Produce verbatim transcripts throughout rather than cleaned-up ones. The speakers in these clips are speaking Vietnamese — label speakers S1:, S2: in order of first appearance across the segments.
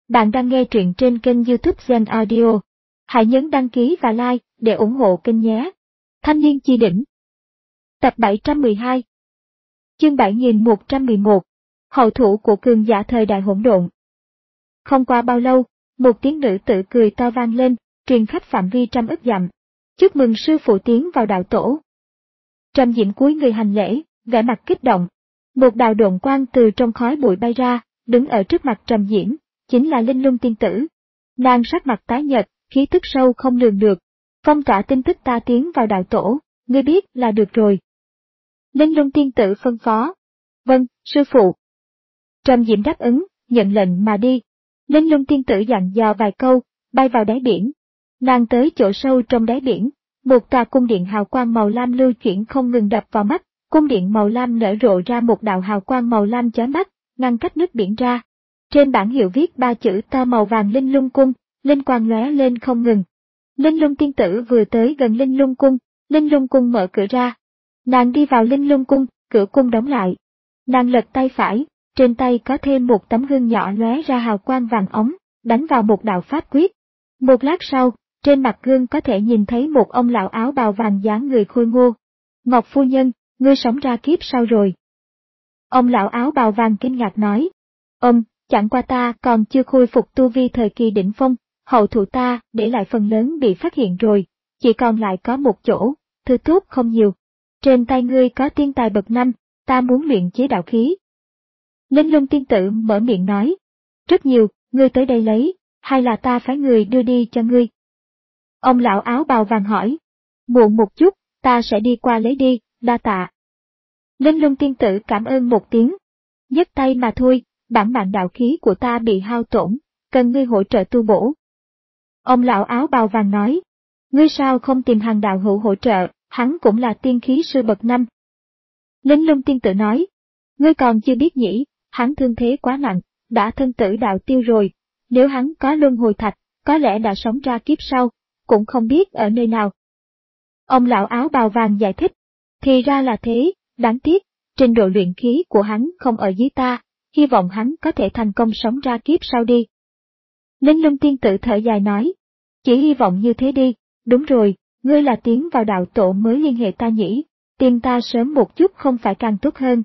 S1: Bạn đang nghe truyện trên kênh YouTube Zen Audio. Hãy nhấn đăng ký và like để ủng hộ kênh nhé. Thanh niên chi đỉnh. Tập bảy trăm mười hai. Chương bảy nghìn một trăm mười một. Hậu thủ của cường giả thời đại hỗn độn. Không qua bao lâu, một tiếng nữ tử cười to vang lên, truyền khắp phạm vi trăm ức dặm. Chúc mừng sư phụ tiến vào đạo tổ. Trầm Diễm cúi người hành lễ, vẻ mặt kích động. Một đạo độn quang từ trong khói bụi bay ra, đứng ở trước mặt Trầm Diễm, chính là Linh Lung tiên tử. Nàng sắc mặt tái nhợt, khí tức sâu không lường được. Phong tỏa tin tức ta tiến vào đạo tổ, ngươi biết là được rồi. Linh Lung tiên tử phân phó. Vâng, sư phụ. Trầm Diễm đáp ứng, nhận lệnh mà đi. Linh Lung tiên tử dặn dò vài câu, bay vào đáy biển. Nàng tới chỗ sâu trong đáy biển, một tòa cung điện hào quang màu lam lưu chuyển không ngừng đập vào mắt. Cung điện màu lam nở rộ ra một đạo hào quang màu lam chói mắt, ngăn cách nước biển ra. Trên bảng hiệu viết ba chữ to màu vàng Linh Lung cung, linh quang lóe lên không ngừng. Linh Lung tiên tử vừa tới gần Linh Lung cung, Linh Lung cung mở cửa ra. Nàng đi vào Linh Lung cung, cửa cung đóng lại. Nàng lật tay phải, trên tay có thêm một tấm gương nhỏ lóe ra hào quang vàng óng, đánh vào một đạo pháp quyết. Một lát sau, trên mặt gương có thể nhìn thấy một ông lão áo bào vàng dáng người khôi ngô. Ngọc phu nhân, ngươi sống ra kiếp sau rồi. Ông lão áo bào vàng kinh ngạc nói. Ông, chẳng qua ta còn chưa khôi phục tu vi thời kỳ đỉnh phong, hậu thủ ta để lại phần lớn bị phát hiện rồi, chỉ còn lại có một chỗ, thứ tốt không nhiều. Trên tay ngươi có tiên tài bậc năm, ta muốn luyện chế đạo khí. Linh Lung tiên tử mở miệng nói. Rất nhiều, ngươi tới đây lấy, hay là ta phái người đưa đi cho ngươi? Ông lão áo bào vàng hỏi. Muộn một chút, ta sẽ đi qua lấy đi, đa tạ. Linh Lung tiên tử cảm ơn một tiếng. Nhấc tay mà thôi, bản mạng đạo khí của ta bị hao tổn, cần ngươi hỗ trợ tu bổ. Ông lão áo bào vàng nói. Ngươi sao không tìm hàng đạo hữu hỗ trợ, hắn cũng là tiên khí sư bậc năm. Linh Lung tiên tử nói. Ngươi còn chưa biết nhỉ, hắn thương thế quá nặng, đã thân tử đạo tiêu rồi. Nếu hắn có luân hồi thạch, có lẽ đã sống ra kiếp sau, cũng không biết ở nơi nào. Ông lão áo bào vàng giải thích. Thì ra là thế, đáng tiếc, trình độ luyện khí của hắn không ở dưới ta, hy vọng hắn có thể thành công sống ra kiếp sau đi. Linh Lung tiên tử thở dài nói. Chỉ hy vọng như thế đi, đúng rồi, ngươi là tiến vào đạo tổ mới liên hệ ta nhỉ, tìm ta sớm một chút không phải càng tốt hơn.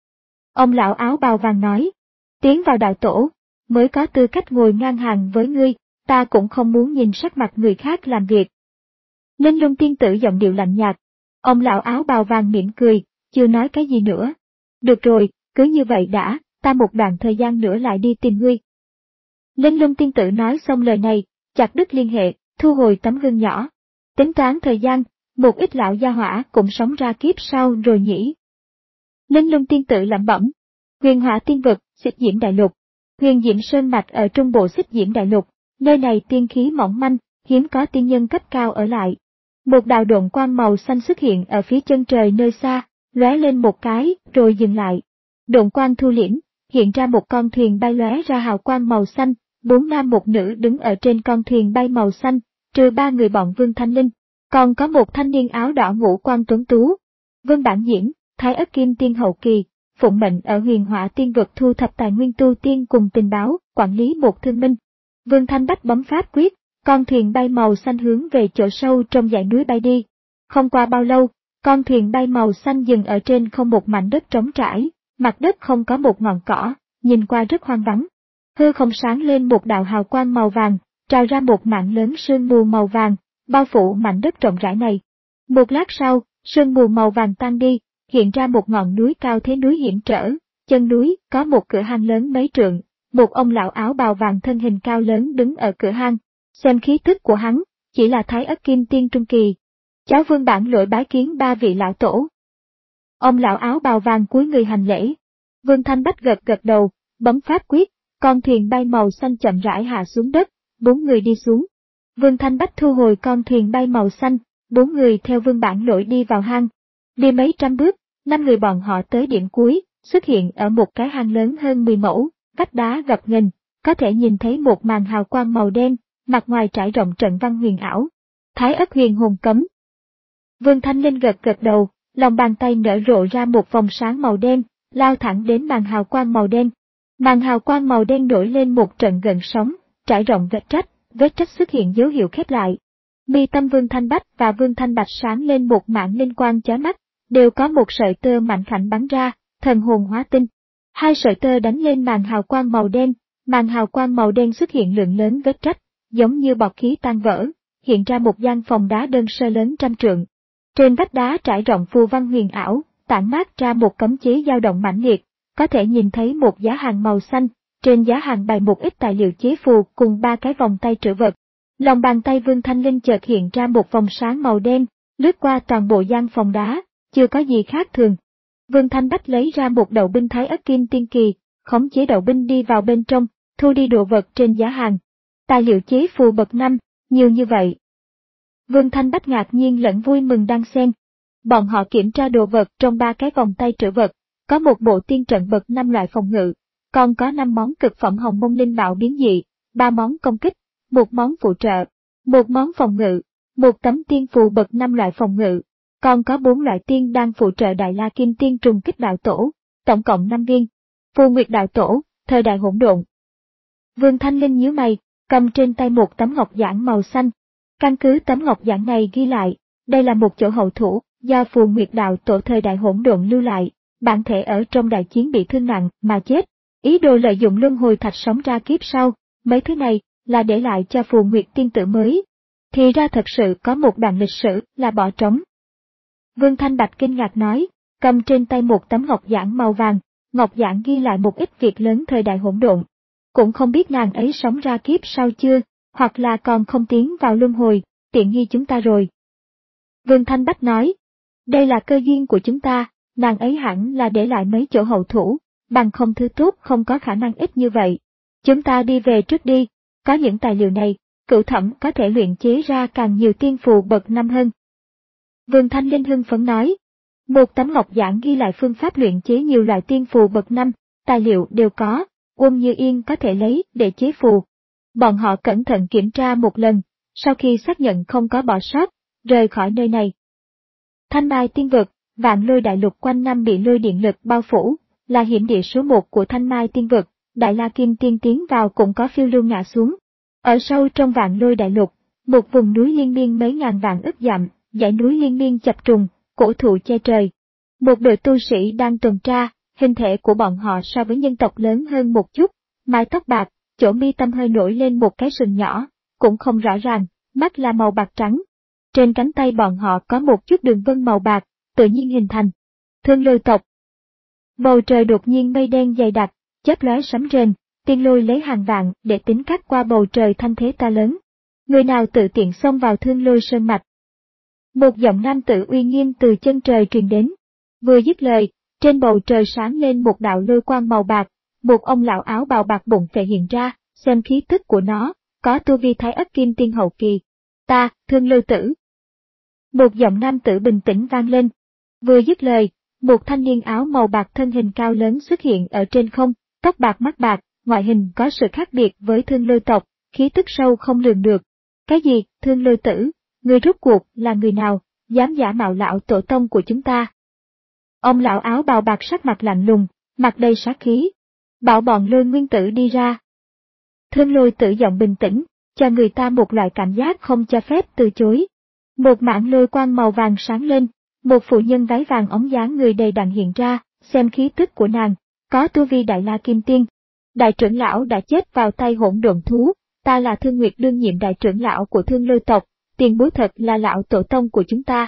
S1: Ông lão áo bào vàng nói. Tiến vào đạo tổ, mới có tư cách ngồi ngang hàng với ngươi, ta cũng không muốn nhìn sắc mặt người khác làm việc. Linh Lung tiên tử giọng điệu lạnh nhạt. Ông lão áo bào vàng mỉm cười, chưa nói cái gì nữa. Được rồi, cứ như vậy đã, ta một đoạn thời gian nữa lại đi tìm ngươi. Linh Lung tiên tử nói xong lời này, chặt đứt liên hệ, thu hồi tấm gương nhỏ. Tính toán thời gian, một ít lão gia hỏa cũng sống ra kiếp sau rồi nhỉ. Linh Lung tiên tử lẩm bẩm. Huyền Hỏa tiên vực, Xích Diễm đại lục. Huyền Diễm sơn mạch ở trung bộ Xích Diễm đại lục, nơi này tiên khí mỏng manh, hiếm có tiên nhân cấp cao ở lại. Một đạo độn quang màu xanh xuất hiện ở phía chân trời nơi xa, lóe lên một cái, rồi dừng lại. Độn quang thu liễm, hiện ra một con thuyền bay lóe ra hào quang màu xanh, bốn nam một nữ đứng ở trên con thuyền bay màu xanh, trừ ba người bọn Vương Thanh Linh, còn có một thanh niên áo đỏ ngũ quan tuấn tú. Vương Bản Diễm, Thái Ất Kim Tiên hậu kỳ, phụng mệnh ở Huyền Hỏa tiên vực thu thập tài nguyên tu tiên cùng tình báo, quản lý một thương minh. Vương Thanh Bách bấm pháp quyết, con thuyền bay màu xanh hướng về chỗ sâu trong dãy núi bay đi. Không qua bao lâu, con thuyền bay màu xanh dừng ở trên không một mảnh đất trống trải, mặt đất không có một ngọn cỏ, nhìn qua rất hoang vắng. Hư không sáng lên một đạo hào quang màu vàng, trào ra một mảng lớn sương mù màu vàng, bao phủ mảnh đất rộng rãi này. Một lát sau, sương mù màu vàng tan đi, hiện ra một ngọn núi cao thế núi hiểm trở, chân núi có một cửa hang lớn mấy trượng, một ông lão áo bào vàng thân hình cao lớn đứng ở cửa hang. Xem khí tức của hắn, chỉ là Thái Ất Kim Tiên trung kỳ. Cháu Vương Bản Lỗi bái kiến ba vị lão tổ. Ông lão áo bào vàng cúi người hành lễ. Vương Thanh Bách gật gật đầu, bấm pháp quyết, con thuyền bay màu xanh chậm rãi hạ xuống đất, bốn người đi xuống. Vương Thanh Bách thu hồi con thuyền bay màu xanh, bốn người theo Vương Bản Lỗi đi vào hang. Đi mấy trăm bước, năm người bọn họ tới điểm cuối, xuất hiện ở một cái hang lớn hơn mười mẫu, vách đá gập ghềnh, có thể nhìn thấy một màn hào quang màu đen. Mặt ngoài trải rộng trận văn huyền ảo. Thái Ất huyền hồn cấm. Vương Thanh Linh gật gật đầu, lòng bàn tay nở rộ ra một vòng sáng màu đen, lao thẳng đến màn hào quang màu đen. Màn hào quang màu đen nổi lên một trận gợn sóng, trải rộng vết rách, vết rách xuất hiện dấu hiệu khép lại. Mi tâm Vương Thanh Bách và Vương Thanh Bạch sáng lên một mảng linh quang chói mắt, đều có một sợi tơ mạnh khảnh bắn ra, thần hồn hóa tinh. Hai sợi tơ đánh lên màn hào quang màu đen, màn hào quang màu đen xuất hiện lượng lớn vết rách, giống như bọt khí tan vỡ, hiện ra một gian phòng đá đơn sơ lớn trăm trượng. Trên vách đá trải rộng phù văn huyền ảo, tản mát ra một cấm chế dao động mãnh liệt, có thể nhìn thấy một giá hàng màu xanh, trên giá hàng bày một ít tài liệu chế phù cùng ba cái vòng tay trữ vật. Lòng bàn tay Vương Thanh Linh chợt hiện ra một vòng sáng màu đen, lướt qua toàn bộ gian phòng đá, chưa có gì khác thường. Vương Thanh Bách lấy ra một đậu binh thái ất kim tiên kỳ, khống chế đậu binh đi vào bên trong, thu đi đồ vật trên giá hàng. Tài liệu chế phù bậc năm, nhiều như vậy. Vương Thanh Bách ngạc nhiên lẫn vui mừng đan xen. Bọn họ kiểm tra đồ vật trong ba cái vòng tay trữ vật, có một bộ tiên trận bậc năm loại phòng ngự, còn có năm món cực phẩm hồng mông linh bảo biến dị, ba món công kích, một món phụ trợ, một món phòng ngự, một tấm tiên phù bậc năm loại phòng ngự, còn có bốn loại tiên đan phụ trợ Đại La Kim Tiên trùng kích đạo tổ, tổng cộng năm viên. Phù Nguyệt đạo tổ, thời đại hỗn độn. Vương Thanh Linh nhíu mày, cầm trên tay một tấm ngọc giản màu xanh. Căn cứ tấm ngọc giản này ghi lại, đây là một chỗ hậu thủ do Phù Nguyệt đạo tổ thời đại hỗn độn lưu lại, bản thể ở trong đại chiến bị thương nặng mà chết, ý đồ lợi dụng luân hồi thạch sống ra kiếp sau, mấy thứ này là để lại cho Phù Nguyệt tiên tử mới. Thì ra thật sự có một đoạn lịch sử là bỏ trống. Vương Thanh Bạch kinh ngạc nói, cầm trên tay một tấm ngọc giản màu vàng, ngọc giản ghi lại một ít việc lớn thời đại hỗn độn. Cũng không biết nàng ấy sống ra kiếp sau chưa, hoặc là còn không tiến vào luân hồi, tiện nghi chúng ta rồi. Vương Thanh Bách nói, đây là cơ duyên của chúng ta, nàng ấy hẳn là để lại mấy chỗ hậu thủ, bằng không thứ tốt không có khả năng ít như vậy. Chúng ta đi về trước đi, có những tài liệu này, cửu thẩm có thể luyện chế ra càng nhiều tiên phù bậc năm hơn. Vương Thanh Linh hưng phấn nói, một tấm ngọc giản ghi lại phương pháp luyện chế nhiều loại tiên phù bậc năm, tài liệu đều có, Uông Như Yên có thể lấy để chế phù. Bọn họ cẩn thận kiểm tra một lần, sau khi xác nhận không có bỏ sót, rời khỏi nơi này. Thanh Mai tiên vực, vạn lôi đại lục quanh năm bị lôi điện lực bao phủ, là hiểm địa số một của Thanh Mai tiên vực, Đại La Kim Tiên tiến vào cũng có phiêu lưu ngã xuống. Ở sâu trong vạn lôi đại lục, một vùng núi liên miên mấy ngàn vạn ức dặm, dãy núi liên miên chập trùng, cổ thụ che trời. Một đội tu sĩ đang tuần tra, hình thể của bọn họ so với nhân tộc lớn hơn một chút, mái tóc bạc, chỗ mi tâm hơi nổi lên một cái sừng nhỏ, cũng không rõ ràng, mắt là màu bạc trắng. Trên cánh tay bọn họ có một chút đường vân màu bạc, tự nhiên hình thành. Thương lôi tộc. Bầu trời đột nhiên mây đen dày đặc, chớp lóe sấm rền, tiên lôi lấy hàng vạn để tính cắt qua bầu trời thanh thế to lớn. Người nào tự tiện xông vào thương lôi sơn mạch? Một giọng nam tử uy nghiêm từ chân trời truyền đến. Vừa dứt lời, trên bầu trời sáng lên một đạo lôi quang màu bạc, một ông lão áo bào bạc bụng phệ hiện ra, xem khí tức của nó, có tu vi thái ất kim tiên hậu kỳ. Ta, Thương Lôi Tử. Một giọng nam tử bình tĩnh vang lên. Vừa dứt lời, một thanh niên áo màu bạc thân hình cao lớn xuất hiện ở trên không, tóc bạc mắt bạc, ngoại hình có sự khác biệt với Thương Lôi tộc, khí tức sâu không lường được. Cái gì, Thương Lôi Tử, người rốt cuộc là người nào, dám giả mạo lão tổ tông của chúng ta? Ông lão áo bào bạc sắc mặt lạnh lùng, mặt đầy sát khí. Bảo bọn Lôi Nguyên Tử đi ra. Thương Lôi Tử giọng bình tĩnh, cho người ta một loại cảm giác không cho phép từ chối. Một mảng lôi quang màu vàng sáng lên, một phụ nhân váy vàng óng dáng người đầy đặn hiện ra, xem khí tức của nàng, có tu vi Đại La Kim Tiên. Đại trưởng lão đã chết vào tay hỗn độn thú, ta là Thương Nguyệt đương nhiệm đại trưởng lão của Thương Lôi tộc, tiền bối thật là lão tổ tông của chúng ta.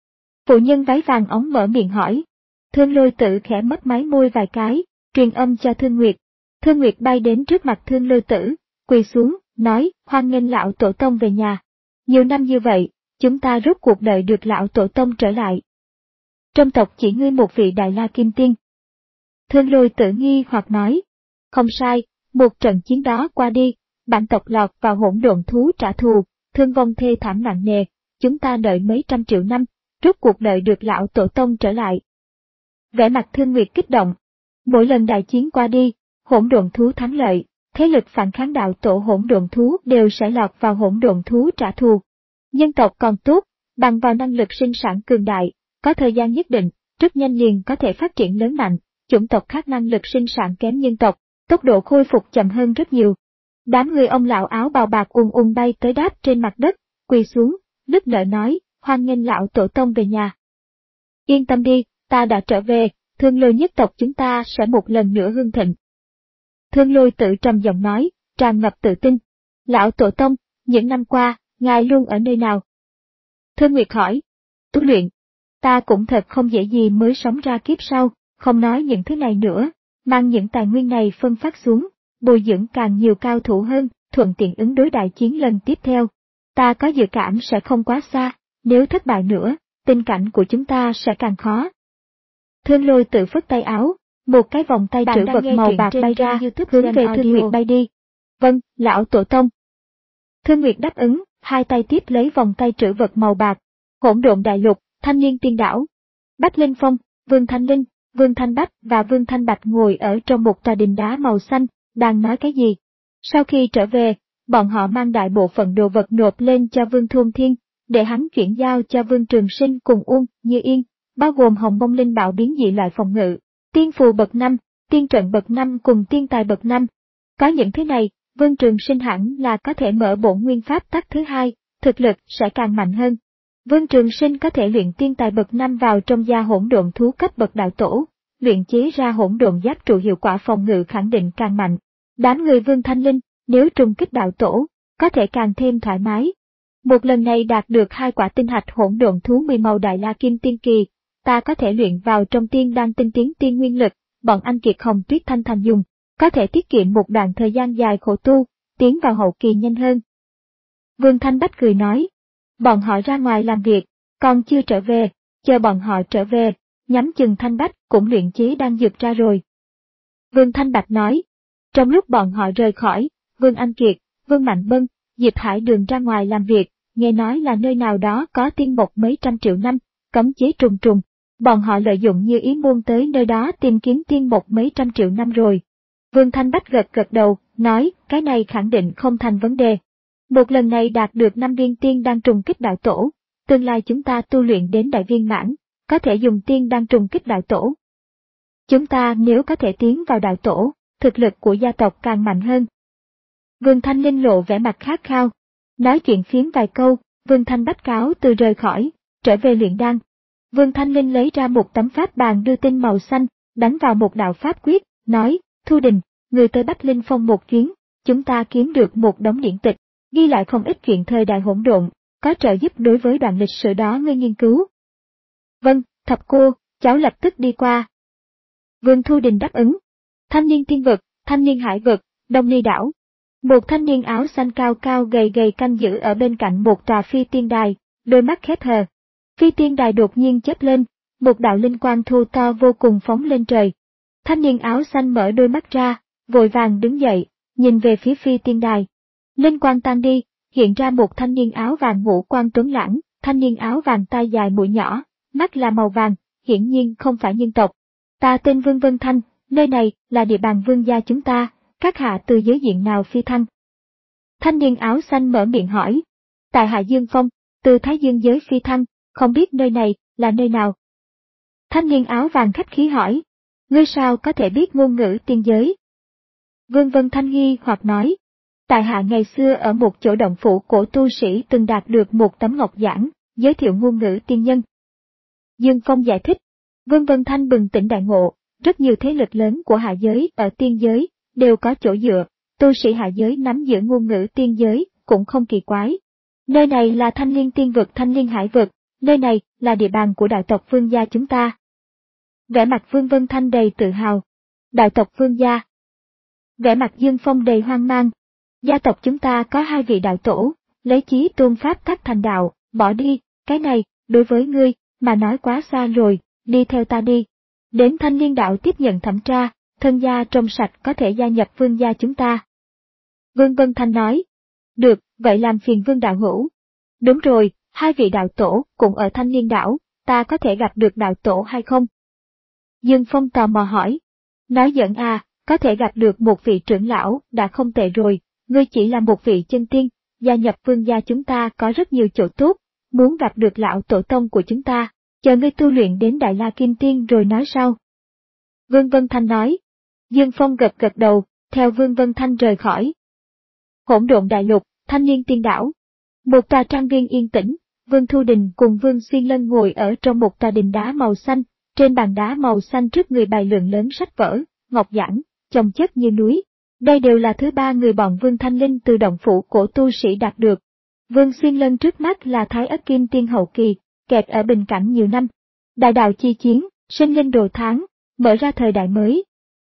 S1: Phụ nhân váy vàng óng mở miệng hỏi. Thương Lôi Tử khẽ mấp máy môi vài cái, truyền âm cho Thương Nguyệt. Thương Nguyệt bay đến trước mặt Thương Lôi Tử, quỳ xuống, nói, hoan nghênh lão tổ tông về nhà. Nhiều năm như vậy, chúng ta rốt cuộc đợi được lão tổ tông trở lại. Trong tộc chỉ ngươi một vị Đại La Kim Tiên. Thương Lôi Tử nghi hoặc nói, không sai, một trận chiến đó qua đi, bản tộc lọt vào hỗn độn thú trả thù, thương vong thê thảm nặng nề, chúng ta đợi mấy trăm triệu năm, rốt cuộc đợi được lão tổ tông trở lại. Vẻ mặt Thương Nguyệt kích động. Mỗi lần đại chiến qua đi, hỗn độn thú thắng lợi, thế lực phản kháng đạo tổ hỗn độn thú đều sẽ lọt vào hỗn độn thú trả thù. Nhân tộc còn tốt, bằng vào năng lực sinh sản cường đại, có thời gian nhất định, rất nhanh liền có thể phát triển lớn mạnh, chủng tộc khác năng lực sinh sản kém nhân tộc, tốc độ khôi phục chậm hơn rất nhiều. Đám người ông lão áo bào bạc ùn ùn bay tới đáp trên mặt đất, quỳ xuống, nức nở nói, hoan nghênh lão tổ tông về nhà. Yên tâm đi, ta đã trở về, Thương Lôi nhất tộc chúng ta sẽ một lần nữa hưng thịnh. Thương Lôi tự trầm giọng nói, tràn ngập tự tin. Lão tổ tông, những năm qua, ngài luôn ở nơi nào? Thương Nguyệt hỏi. Tu luyện. Ta cũng thật không dễ gì mới sống ra kiếp sau, không nói những thứ này nữa, mang những tài nguyên này phân phát xuống, bồi dưỡng càng nhiều cao thủ hơn, thuận tiện ứng đối đại chiến lần tiếp theo. Ta có dự cảm sẽ không quá xa, nếu thất bại nữa, tình cảnh của chúng ta sẽ càng khó. Thương Lôi tự phất tay áo, một cái vòng tay trữ vật màu bạc bay ra, hướng về Thương Nguyệt bay đi. Vâng, lão tổ tông. Thương Nguyệt đáp ứng, hai tay tiếp lấy vòng tay trữ vật màu bạc. Hỗn độn đại lục, Thanh Niên Tiên Đảo. Bách Linh Phong, Vương Thanh Linh, Vương Thanh Bách và Vương Thanh Bạch ngồi ở trong một tòa đình đá màu xanh, đang nói cái gì. Sau khi trở về, bọn họ mang đại bộ phận đồ vật nộp lên cho Vương Thôn Thiên, để hắn chuyển giao cho Vương Trường Sinh cùng Uông Như Yên, bao gồm Hồng Mông Linh Bảo biến dị loại phòng ngự, tiên phù bậc năm, tiên trận bậc năm cùng tiên tài bậc năm. Có những thứ này, Vương Trường Sinh hẳn là có thể mở bổn nguyên pháp tắc thứ hai, thực lực sẽ càng mạnh hơn. Vương Trường Sinh có thể luyện tiên tài bậc năm vào trong da hỗn độn thú cấp bậc đạo tổ, luyện chế ra hỗn độn giáp trụ hiệu quả phòng ngự khẳng định càng mạnh. Đám người Vương Thanh Linh, nếu trùng kích đạo tổ, có thể càng thêm thoải mái. Một lần này đạt được hai quả tinh hạch hỗn độn thú mười màu đại la kim tiên kỳ, ta có thể luyện vào trong tiên đan tinh tiến tiên nguyên lực, bọn anh Kiệt Hồng Tuyết Thanh Thành dùng, có thể tiết kiệm một đoạn thời gian dài khổ tu, tiến vào hậu kỳ nhanh hơn. Vương Thanh Bách cười nói, bọn họ ra ngoài làm việc, còn chưa trở về, chờ bọn họ trở về, nhắm chừng Thanh Bách cũng luyện chế đang dược ra rồi. Vương Thanh Bạch nói, trong lúc bọn họ rời khỏi, Vương Anh Kiệt, Vương Mạnh Bân, Diệp Hải Đường ra ngoài làm việc, nghe nói là nơi nào đó có tiên mộc mấy trăm triệu năm, cấm chế trùng trùng, bọn họ lợi dụng Như Ý Môn tới nơi đó tìm kiếm tiên mộc mấy trăm triệu năm rồi. Vương Thanh Bách gật gật đầu, nói, cái này khẳng định không thành vấn đề. Một lần này đạt được năm viên tiên đan trùng kích đạo tổ, tương lai chúng ta tu luyện đến đại viên mãn, có thể dùng tiên đan trùng kích đạo tổ. Chúng ta nếu có thể tiến vào đạo tổ, thực lực của gia tộc càng mạnh hơn. Vương Thanh Linh lộ vẻ mặt khát khao. Nói chuyện phiếm vài câu, Vương Thanh Bách cáo từ rời khỏi, trở về luyện đan. Vương Thanh Linh lấy ra một tấm pháp bàn đưa tinh màu xanh, đánh vào một đạo pháp quyết, nói, Thu Đình, người tới Bách Linh Phong một chuyến, chúng ta kiếm được một đống điển tịch, ghi lại không ít chuyện thời đại hỗn độn, có trợ giúp đối với đoạn lịch sử đó ngươi nghiên cứu. Vâng, thập cô, cháu lập tức đi qua. Vương Thu Đình đáp ứng. Thanh niên tiên vực, thanh niên hải vực, Đông Ly đảo. Một thanh niên áo xanh cao cao gầy gầy canh giữ ở bên cạnh một tòa phi tiên đài, đôi mắt khép hờ. Phi tiên đài đột nhiên chớp lên, một đạo linh quang thu to vô cùng phóng lên trời. Thanh niên áo xanh mở đôi mắt ra, vội vàng đứng dậy, nhìn về phía phi tiên đài. Linh quang tan đi, hiện ra một thanh niên áo vàng ngũ quan tuấn lãng, thanh niên áo vàng tai dài mũi nhỏ, mắt là màu vàng, hiển nhiên không phải nhân tộc. Ta tên Vương Vân Thanh, nơi này là địa bàn vương gia chúng ta, các hạ từ giới diện nào phi thăng? Thanh niên áo xanh mở miệng hỏi. Tại Hạ Dương Phong, từ Thái Dương giới phi thăng, không biết nơi này là nơi nào? Thanh niên áo vàng khách khí hỏi. Ngươi sao có thể biết ngôn ngữ tiên giới? Vương Vân Thanh nghi hoặc nói. Tại hạ ngày xưa ở một chỗ động phủ cổ tu sĩ từng đạt được một tấm ngọc giảng, giới thiệu ngôn ngữ tiên nhân. Dương Phong giải thích. Vương Vân Thanh bừng tỉnh đại ngộ, rất nhiều thế lực lớn của hạ giới ở tiên giới, đều có chỗ dựa, tu sĩ hạ giới nắm giữ ngôn ngữ tiên giới, cũng không kỳ quái. Nơi này là Thanh Liên Tiên Vực Thanh Liên Hải Vực, nơi này là địa bàn của đại tộc Vương gia chúng ta. Vẻ mặt Vương Vân Thanh đầy tự hào. Đại tộc Vương gia. Vẻ mặt Dương Phong đầy hoang mang. Gia tộc chúng ta có hai vị đạo tổ, lấy chí tôn pháp tắc thành đạo, bỏ đi, cái này, đối với ngươi, mà nói quá xa rồi, đi theo ta đi. Đến Thanh Liên đạo tiếp nhận thẩm tra, thân gia trong sạch có thể gia nhập Vương gia chúng ta. Vương Vân Thanh nói. Được, vậy làm phiền Vương đạo hữu. Đúng rồi, hai vị đạo tổ cũng ở Thanh Liên đảo, ta có thể gặp được đạo tổ hay không? Dương Phong tò mò hỏi. Nói giỡn à, có thể gặp được một vị trưởng lão đã không tệ rồi, ngươi chỉ là một vị chân tiên, gia nhập Vương gia chúng ta có rất nhiều chỗ tốt, muốn gặp được lão tổ tông của chúng ta, chờ ngươi tu luyện đến Đại La Kim Tiên rồi nói sau. Vương Vân Thanh nói. Dương Phong gật gật đầu, theo Vương Vân Thanh rời khỏi Hỗn Độn Đại Lục, Thanh Liên Tiên Đảo. Một tòa trang viên yên tĩnh, Vương Thu Đình cùng Vương Xuyên Lân ngồi ở trong một tòa đình đá màu xanh, trên bàn đá màu xanh trước người bày lượng lớn sách vở, ngọc giản, chồng chất như núi. Đây đều là thứ ba người bọn Vương Thanh Linh từ động phủ cổ tu sĩ đạt được. Vương Xuyên Lân trước mắt là Thái Ất Kim Tiên hậu kỳ, kẹt ở bình cảnh nhiều năm. Đại đạo chi chiến, sinh linh đồ tháng, mở ra thời đại mới.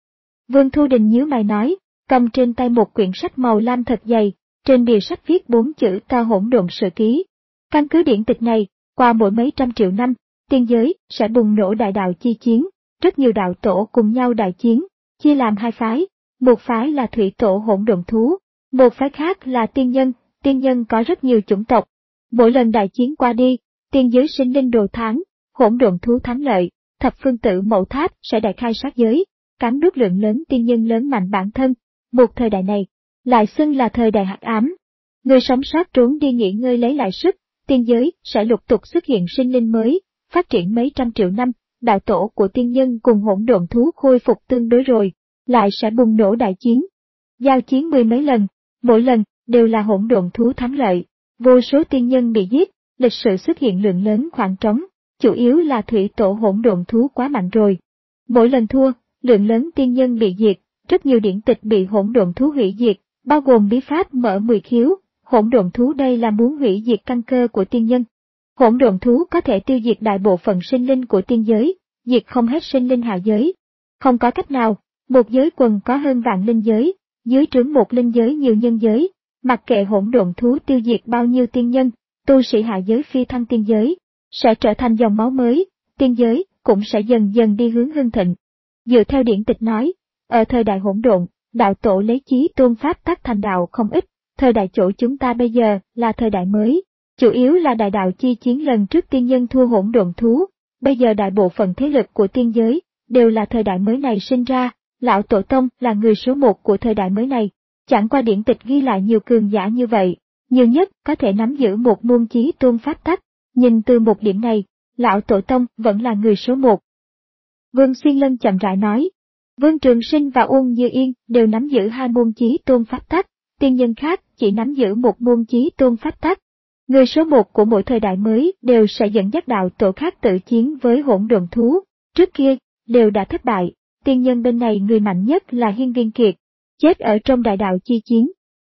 S1: Vương Thu Đình nhíu mày nói, cầm trên tay một quyển sách màu lam thật dày, trên bìa sách viết bốn chữ to Hỗn Độn Sử Ký. Căn cứ điển tịch này, qua mỗi mấy trăm triệu năm, tiên giới sẽ bùng nổ đại đạo chi chiến, rất nhiều đạo tổ cùng nhau đại chiến, chia làm hai phái, một phái là thủy tổ hỗn độn thú, một phái khác là tiên nhân, tiên nhân có rất nhiều chủng tộc. Mỗi lần đại chiến qua đi, tiên giới sinh linh đồ tháng, hỗn độn thú thắng lợi, thập phương tự mậu tháp sẽ đại khai sát giới, cắn nuốt lượng lớn tiên nhân lớn mạnh bản thân. Một thời đại này, lại xưng là thời đại hắc ám. Người sống sót trốn đi nghỉ ngơi lấy lại sức, tiên giới sẽ lục tục xuất hiện sinh linh mới, phát triển mấy trăm triệu năm, đạo tổ của tiên nhân cùng hỗn độn thú khôi phục tương đối rồi, lại sẽ bùng nổ đại chiến. Giao chiến mười mấy lần, mỗi lần đều là hỗn độn thú thắng lợi, vô số tiên nhân bị giết, lịch sử xuất hiện lượng lớn khoảng trống, chủ yếu là thủy tổ hỗn độn thú quá mạnh rồi. Mỗi lần thua, lượng lớn tiên nhân bị diệt, rất nhiều điển tịch bị hỗn độn thú hủy diệt, bao gồm bí pháp mở mười khiếu. Hỗn độn thú đây là muốn hủy diệt căn cơ của tiên nhân. Hỗn độn thú có thể tiêu diệt đại bộ phận sinh linh của tiên giới, diệt không hết sinh linh hạ giới. Không có cách nào, một giới quần có hơn vạn linh giới, dưới trướng một linh giới nhiều nhân giới, mặc kệ hỗn độn thú tiêu diệt bao nhiêu tiên nhân, tu sĩ hạ giới phi thăng tiên giới, sẽ trở thành dòng máu mới, tiên giới cũng sẽ dần dần đi hướng hưng thịnh. Dựa theo điển tịch nói, ở thời đại hỗn độn, đạo tổ lấy chí tôn pháp tác thành đạo không ít. Thời đại chỗ chúng ta bây giờ là thời đại mới, chủ yếu là đại đạo chi chiến lần trước tiên nhân thua hỗn độn thú, bây giờ đại bộ phận thế lực của tiên giới đều là thời đại mới này sinh ra, lão tổ tông là người số một của thời đại mới này, chẳng qua điển tịch ghi lại nhiều cường giả như vậy, nhiều nhất có thể nắm giữ một môn chí tôn pháp tắc, nhìn từ một điểm này, lão tổ tông vẫn là người số một. Vương Xuyên Lân chậm rãi nói, Vương Trường Sinh và Uông Như Yên đều nắm giữ hai môn chí tôn pháp tắc. Tiên nhân khác chỉ nắm giữ một môn chí tôn pháp tắc. Người số một của mỗi thời đại mới đều sẽ dẫn dắt đạo tổ khác tự chiến với hỗn độn thú. Trước kia, đều đã thất bại, tiên nhân bên này người mạnh nhất là Hiên Viên Kiệt, chết ở trong đại đạo chi chiến.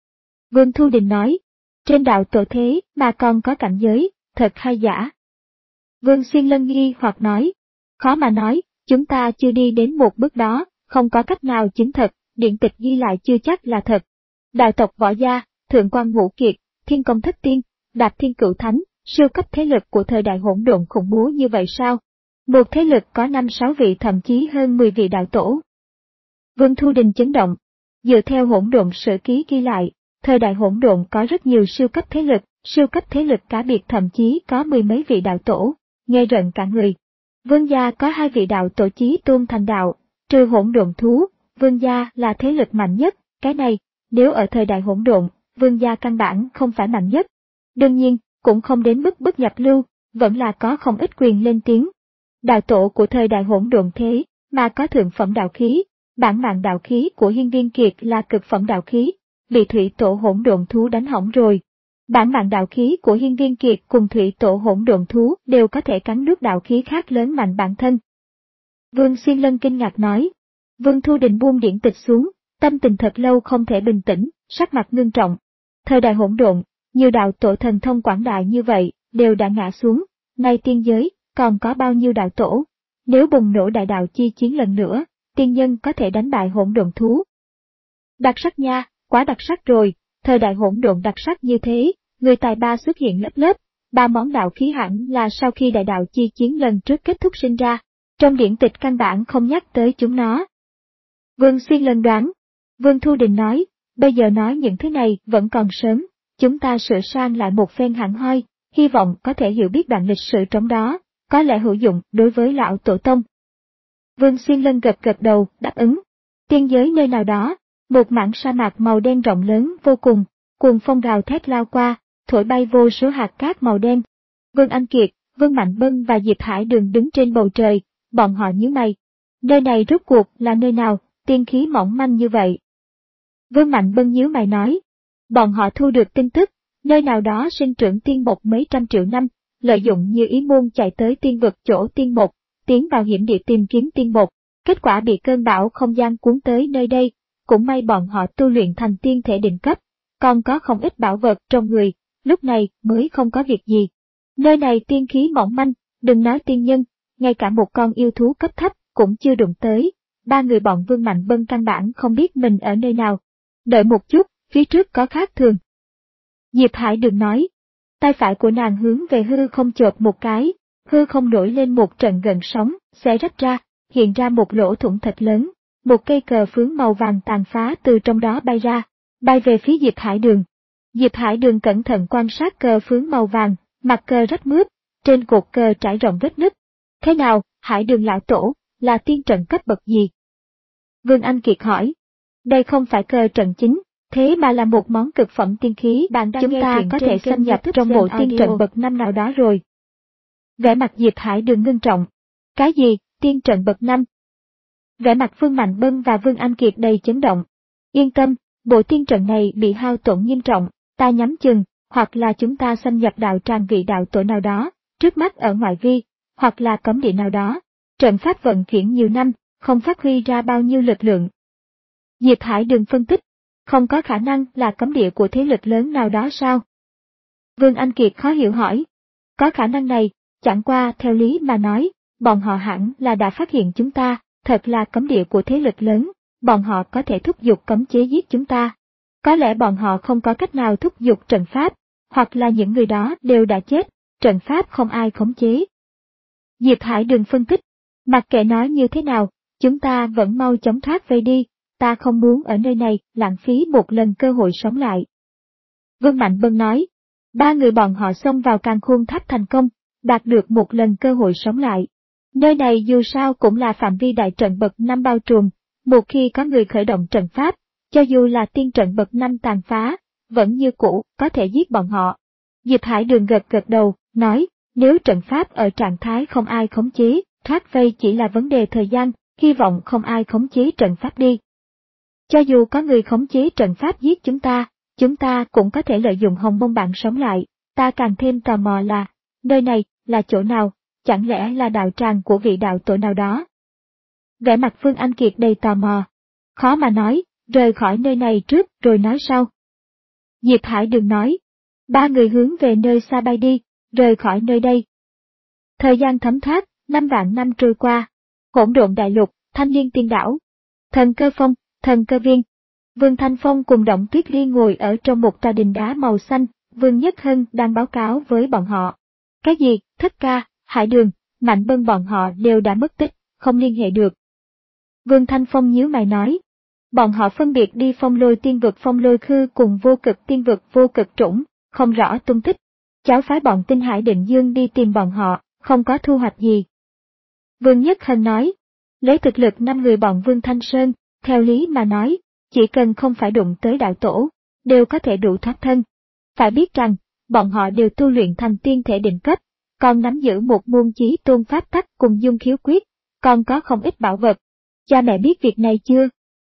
S1: Vương Thu Đình nói, trên đạo tổ thế mà còn có cảnh giới, thật hay giả? Vương Xuyên Lân nghi hoặc nói, khó mà nói, chúng ta chưa đi đến một bước đó, không có cách nào chứng thật, điển tịch ghi lại chưa chắc là thật. Đạo tộc Võ Gia, Thượng quan Ngũ Kiệt, Thiên Công Thất Tiên, Đạp Thiên Cửu Thánh, siêu cấp thế lực của thời đại hỗn độn khủng bố như vậy sao? Một thế lực có năm sáu vị thậm chí hơn mười vị đạo tổ. Vương Thu Đình chấn động. Dựa theo hỗn độn sử ký ghi lại, thời đại hỗn độn có rất nhiều siêu cấp thế lực, siêu cấp thế lực cá biệt thậm chí có mười mấy vị đạo tổ, nghe rợn cả người. Vương gia có hai vị đạo tổ chí tôn thành đạo, trừ hỗn độn thú, Vương gia là thế lực mạnh nhất, cái này. Nếu ở thời đại hỗn độn, Vương gia căn bản không phải mạnh nhất. Đương nhiên, cũng không đến mức bất nhập lưu, vẫn là có không ít quyền lên tiếng. Đạo tổ của thời đại hỗn độn thế, mà có thượng phẩm đạo khí, bản mạng đạo khí của Hiên Viên Kiệt là cực phẩm đạo khí, bị thủy tổ hỗn độn thú đánh hỏng rồi. Bản mạng đạo khí của Hiên Viên Kiệt cùng thủy tổ hỗn độn thú đều có thể cắn nuốt đạo khí khác lớn mạnh bản thân. Vương Xuyên Lân kinh ngạc nói. Vương Thu Đình buông điển tịch xuống. Tâm tình thật lâu không thể bình tĩnh, sắc mặt ngưng trọng. Thời đại hỗn độn, nhiều đạo tổ thần thông quảng đại như vậy, đều đã ngã xuống, nay tiên giới, còn có bao nhiêu đạo tổ? Nếu bùng nổ đại đạo chi chiến lần nữa, tiên nhân có thể đánh bại hỗn độn thú. Đặc sắc nha, quá đặc sắc rồi, thời đại hỗn độn đặc sắc như thế, người tài ba xuất hiện lớp lớp, ba món đạo khí hẳn là sau khi đại đạo chi chiến lần trước kết thúc sinh ra, trong điển tịch căn bản không nhắc tới chúng nó. Vương Xuyên Lân đoán. Vương Thu Đình nói, bây giờ nói những thứ này vẫn còn sớm, chúng ta sửa sang lại một phen hẳn hoi, hy vọng có thể hiểu biết đoạn lịch sử trong đó, có lẽ hữu dụng đối với lão tổ tông. Vương Xuyên Lân gật gật đầu, đáp ứng. Tiên giới nơi nào đó, một mảng sa mạc màu đen rộng lớn vô cùng, cuồng phong gào thét lao qua, thổi bay vô số hạt cát màu đen. Vương Anh Kiệt, Vương Mạnh Bân và Diệp Hải Đường đứng trên bầu trời, bọn họ nhíu mày. Nơi này rốt cuộc là nơi nào, tiên khí mỏng manh như vậy. Vương Mạnh Bân nhíu mày nói. Bọn họ thu được tin tức, nơi nào đó sinh trưởng tiên mục mấy trăm triệu năm, lợi dụng như ý môn chạy tới tiên vực chỗ tiên mục, tiến vào hiểm địa tìm kiếm tiên mục, kết quả bị cơn bão không gian cuốn tới nơi đây, cũng may bọn họ tu luyện thành tiên thể đỉnh cấp, còn có không ít bảo vật trong người, lúc này mới không có việc gì. Nơi này tiên khí mỏng manh, đừng nói tiên nhân, ngay cả một con yêu thú cấp thấp cũng chưa đụng tới, ba người bọn Vương Mạnh Bân căn bản không biết mình ở nơi nào. Đợi một chút, phía trước có khác thường. Diệp Hải Đường nói, tay phải của nàng hướng về hư không chộp một cái, hư không nổi lên một trận gần sóng, xé rách ra, hiện ra một lỗ thủng thật lớn, một cây cờ phướng màu vàng tàn phá từ trong đó bay ra, bay về phía Diệp Hải Đường. Diệp Hải Đường cẩn thận quan sát cờ phướng màu vàng, mặt cờ rách mướp, trên cột cờ trải rộng vết nứt. Thế nào, Hải Đường lão tổ, là tiên trận cấp bậc gì? Vương Anh Kiệt hỏi. Đây không phải cờ trận chính, thế mà là một món cực phẩm tiên khí, bạn đang chúng ta có thể xâm nhập trong bộ tiên trận bậc năm nào đó rồi. Vẻ mặt Diệp Hải Đường ngưng trọng. Cái gì, tiên trận bậc năm? Vẻ mặt Vương Mạnh Bân và Vương Anh Kiệt đầy chấn động. Yên tâm, bộ tiên trận này bị hao tổn nghiêm trọng, ta nhắm chừng, hoặc là chúng ta xâm nhập đạo tràng vị đạo tổ nào đó, trước mắt ở ngoại vi, hoặc là cấm địa nào đó. Trận pháp vận chuyển nhiều năm, không phát huy ra bao nhiêu lực lượng. Diệp Hải Đường phân tích, không có khả năng là cấm địa của thế lực lớn nào đó sao? Vương Anh Kiệt khó hiểu hỏi. Có khả năng này, chẳng qua theo lý mà nói, bọn họ hẳn là đã phát hiện chúng ta, thật là cấm địa của thế lực lớn, bọn họ có thể thúc giục cấm chế giết chúng ta. Có lẽ bọn họ không có cách nào thúc giục trận pháp, hoặc là những người đó đều đã chết, trận pháp không ai khống chế. Diệp Hải Đường phân tích, mặc kệ nói như thế nào, chúng ta vẫn mau chóng thoát về đi, ta không muốn ở nơi này lãng phí một lần cơ hội sống lại. Vương Mạnh Bân nói, ba người bọn họ xông vào Càn Khôn Tháp thành công, đạt được một lần cơ hội sống lại. Nơi này dù sao cũng là phạm vi đại trận bậc năm bao trùm, một khi có người khởi động trận pháp, cho dù là tiên trận bậc năm tàn phá, vẫn như cũ có thể giết bọn họ. Diệp Hải Đường gật gật đầu, nói, nếu trận pháp ở trạng thái không ai khống chế, thoát vây chỉ là vấn đề thời gian, hy vọng không ai khống chế trận pháp đi. Cho dù có người khống chế trận pháp giết chúng ta, chúng ta cũng có thể lợi dụng hồng mông bạn sống lại, ta càng thêm tò mò là, nơi này, là chỗ nào, chẳng lẽ là đạo tràng của vị đạo tổ nào đó? Vẻ mặt Vương Anh Kiệt đầy tò mò. Khó mà nói, rời khỏi nơi này trước rồi nói sau. Diệp Hải Đường nói, ba người hướng về nơi xa bay đi, rời khỏi nơi đây. Thời gian thấm thoát, năm vạn năm trôi qua. Hỗn độn đại lục, Thanh Liên Tiên Đảo, Thần Cơ Phong, Thần Cơ Viên. Vương Thanh Phong cùng Động Tuyết Liên ngồi ở trong một tòa đình đá màu xanh, Vương Nhất Hân đang báo cáo với bọn họ. Cái gì, Thất Ca, Hải Đường, Mạnh Bân bọn họ đều đã mất tích, không liên hệ được. Vương Thanh Phong nhíu mày nói. Bọn họ phân biệt đi Phong Lôi Tiên Vực Phong Lôi Khư cùng Vô Cực Tiên Vực Vô Cực Trũng, không rõ tung tích. Cháu phái bọn Tinh Hải Định Dương đi tìm bọn họ, không có thu hoạch gì. Vương Nhất Hân nói, lấy thực lực năm người bọn Vương Thanh Sơn, theo lý mà nói, chỉ cần không phải đụng tới đạo tổ, đều có thể đủ thoát thân. Phải biết rằng, bọn họ đều tu luyện thành tiên thể đỉnh cấp, còn nắm giữ một môn chí tôn pháp tắc cùng dung khiếu quyết, còn có không ít bảo vật. Cha mẹ biết việc này chưa?